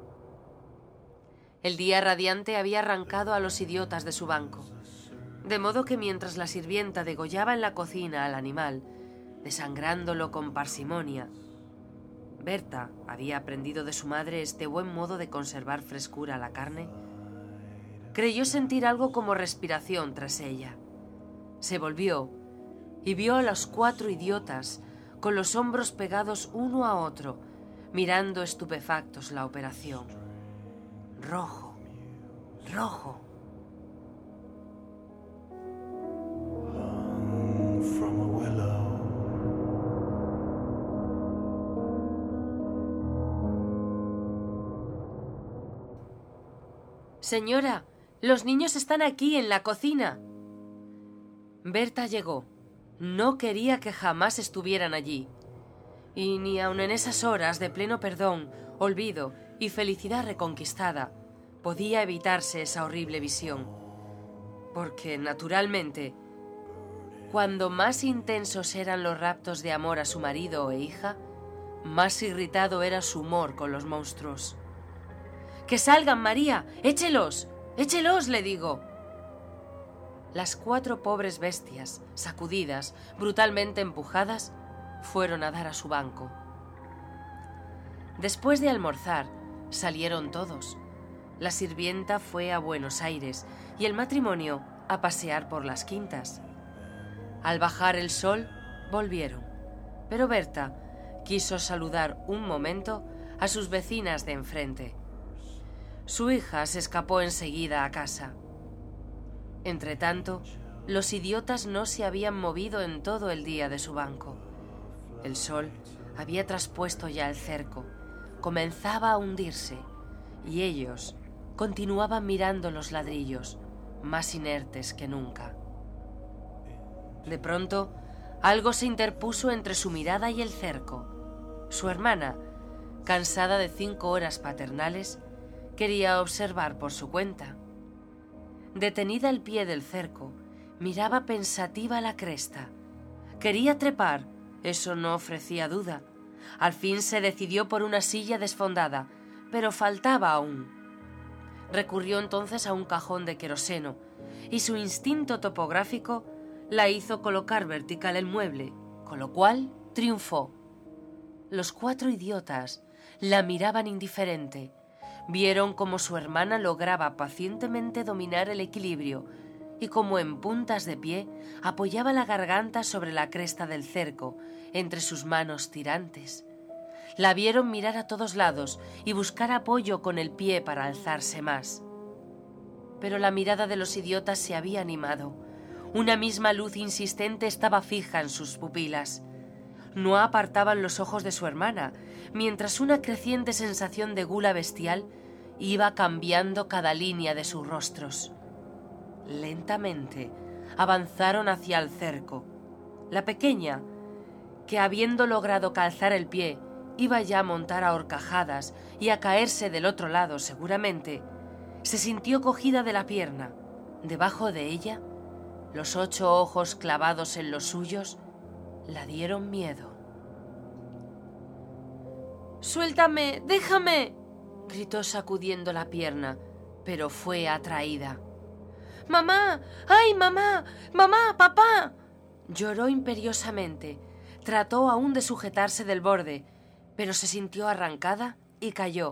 El día radiante había arrancado a los idiotas de su banco, de modo que mientras la sirvienta degollaba en la cocina al animal, desangrándolo con parsimonia, Berta había aprendido de su madre este buen modo de conservar frescura a la carne. Creyó sentir algo como respiración tras ella. Se volvió y vio a los 4 idiotas con los hombros pegados uno a otro, mirando estupefactos la operación. Rojo, rojo. Señora, los niños están aquí en la cocina. Berta llegó. No quería que jamás estuvieran allí. Y ni aun en esas horas de pleno perdón, olvido y felicidad reconquistada, podía evitarse esa horrible visión. Porque, naturalmente, cuando más intensos eran los raptos de amor a su marido e hija, más irritado era su humor con los monstruos. ¡Que salgan, María! ¡Échelos! ¡Échelos!, le digo. Las 4 pobres bestias, sacudidas, brutalmente empujadas, fueron a dar a su banco. Después de almorzar, salieron todos. La sirvienta fue a Buenos Aires y el matrimonio a pasear por las quintas. Al bajar el sol, volvieron, pero Berta quiso saludar un momento a sus vecinas de enfrente. Su hija se escapó enseguida a casa. Entretanto, los idiotas no se habían movido en todo el día de su banco. El sol había traspuesto ya el cerco, comenzaba a hundirse, y ellos continuaban mirando los ladrillos, más inertes que nunca. De pronto, algo se interpuso entre su mirada y el cerco. Su hermana, cansada de 5 horas paternales, quería observar por su cuenta. Detenida al pie del cerco, miraba pensativa la cresta. Quería trepar, eso no ofrecía duda. Al fin se decidió por una silla desfondada, pero faltaba aún. Recurrió entonces a un cajón de queroseno, y su instinto topográfico la hizo colocar vertical el mueble, con lo cual triunfó. Los 4 idiotas la miraban indiferente. Vieron cómo su hermana lograba pacientemente dominar el equilibrio y cómo en puntas de pie apoyaba la garganta sobre la cresta del cerco, entre sus manos tirantes. La vieron mirar a todos lados y buscar apoyo con el pie para alzarse más. Pero la mirada de los idiotas se había animado. Una misma luz insistente estaba fija en sus pupilas. No apartaban los ojos de su hermana, mientras una creciente sensación de gula bestial iba cambiando cada línea de sus rostros. Lentamente avanzaron hacia el cerco. La pequeña, que habiendo logrado calzar el pie, iba ya a montar a horcajadas y a caerse del otro lado seguramente, se sintió cogida de la pierna. Debajo de ella, los 8 ojos clavados en los suyos la dieron miedo. «¡Suéltame! ¡Déjame!», gritó sacudiendo la pierna, pero fue atraída. «¡Mamá! ¡Ay, mamá! ¡Mamá! ¡Papá!», lloró imperiosamente. Trató aún de sujetarse del borde, pero se sintió arrancada y cayó.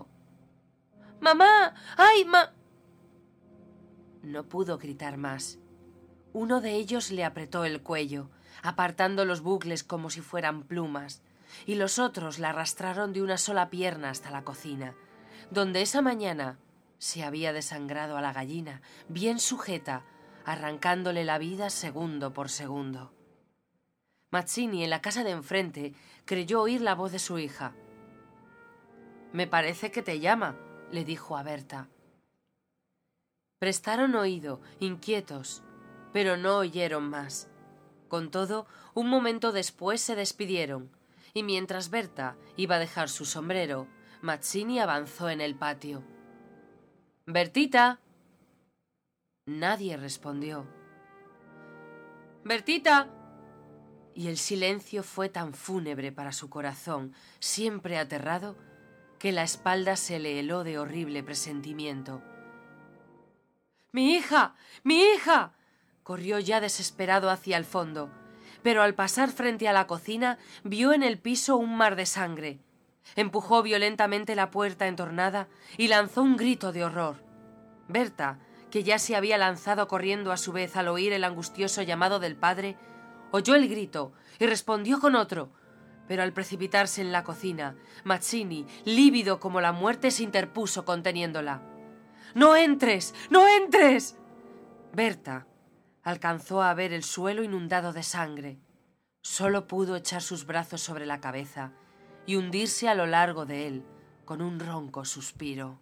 «¡Mamá! ¡Ay, ma...!». No pudo gritar más. Uno de ellos le apretó el cuello, apartando los bucles como si fueran plumas, y los otros la arrastraron de una sola pierna hasta la cocina, donde esa mañana se había desangrado a la gallina, bien sujeta, arrancándole la vida segundo por segundo. Mazzini, en la casa de enfrente, creyó oír la voz de su hija. «Me parece que te llama», le dijo a Berta. Prestaron oído, inquietos, pero no oyeron más. Con todo, un momento después se despidieron, y mientras Berta iba a dejar su sombrero, Mazzini avanzó en el patio. «¡Bertita!». Nadie respondió. «¡Bertita!». Y el silencio fue tan fúnebre para su corazón, siempre aterrado, que la espalda se le heló de horrible presentimiento. «¡Mi hija! ¡Mi hija!». Corrió ya desesperado hacia el fondo, pero al pasar frente a la cocina vio en el piso un mar de sangre. Empujó violentamente la puerta entornada y lanzó un grito de horror. Berta, que ya se había lanzado corriendo a su vez al oír el angustioso llamado del padre, oyó el grito y respondió con otro, pero al precipitarse en la cocina, Mazzini, lívido como la muerte, se interpuso conteniéndola. «¡No entres! ¡No entres!». Berta alcanzó a ver el suelo inundado de sangre. Solo pudo echar sus brazos sobre la cabeza y hundirse a lo largo de él con un ronco suspiro.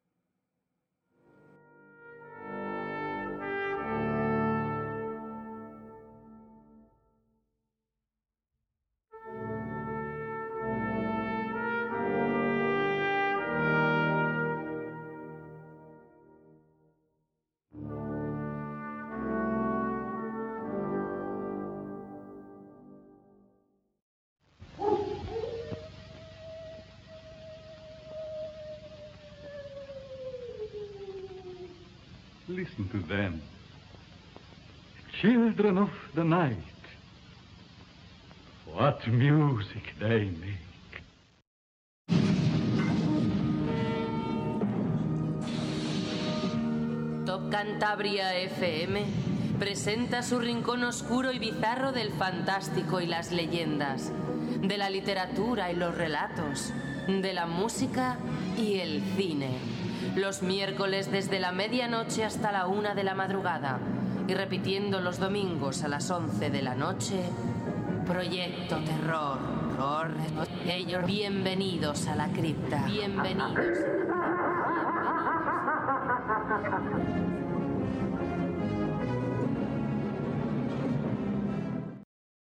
Listen to them. Children of the night. What music they make. Top Cantabria FM presenta su rincón oscuro y bizarro del fantástico y las leyendas, de la literatura y los relatos, de la música y el cine. Los miércoles desde la medianoche hasta la 1 de la madrugada y repitiendo los domingos a las 11 de la noche, Proyecto Terror. Bienvenidos a la cripta. Bienvenidos.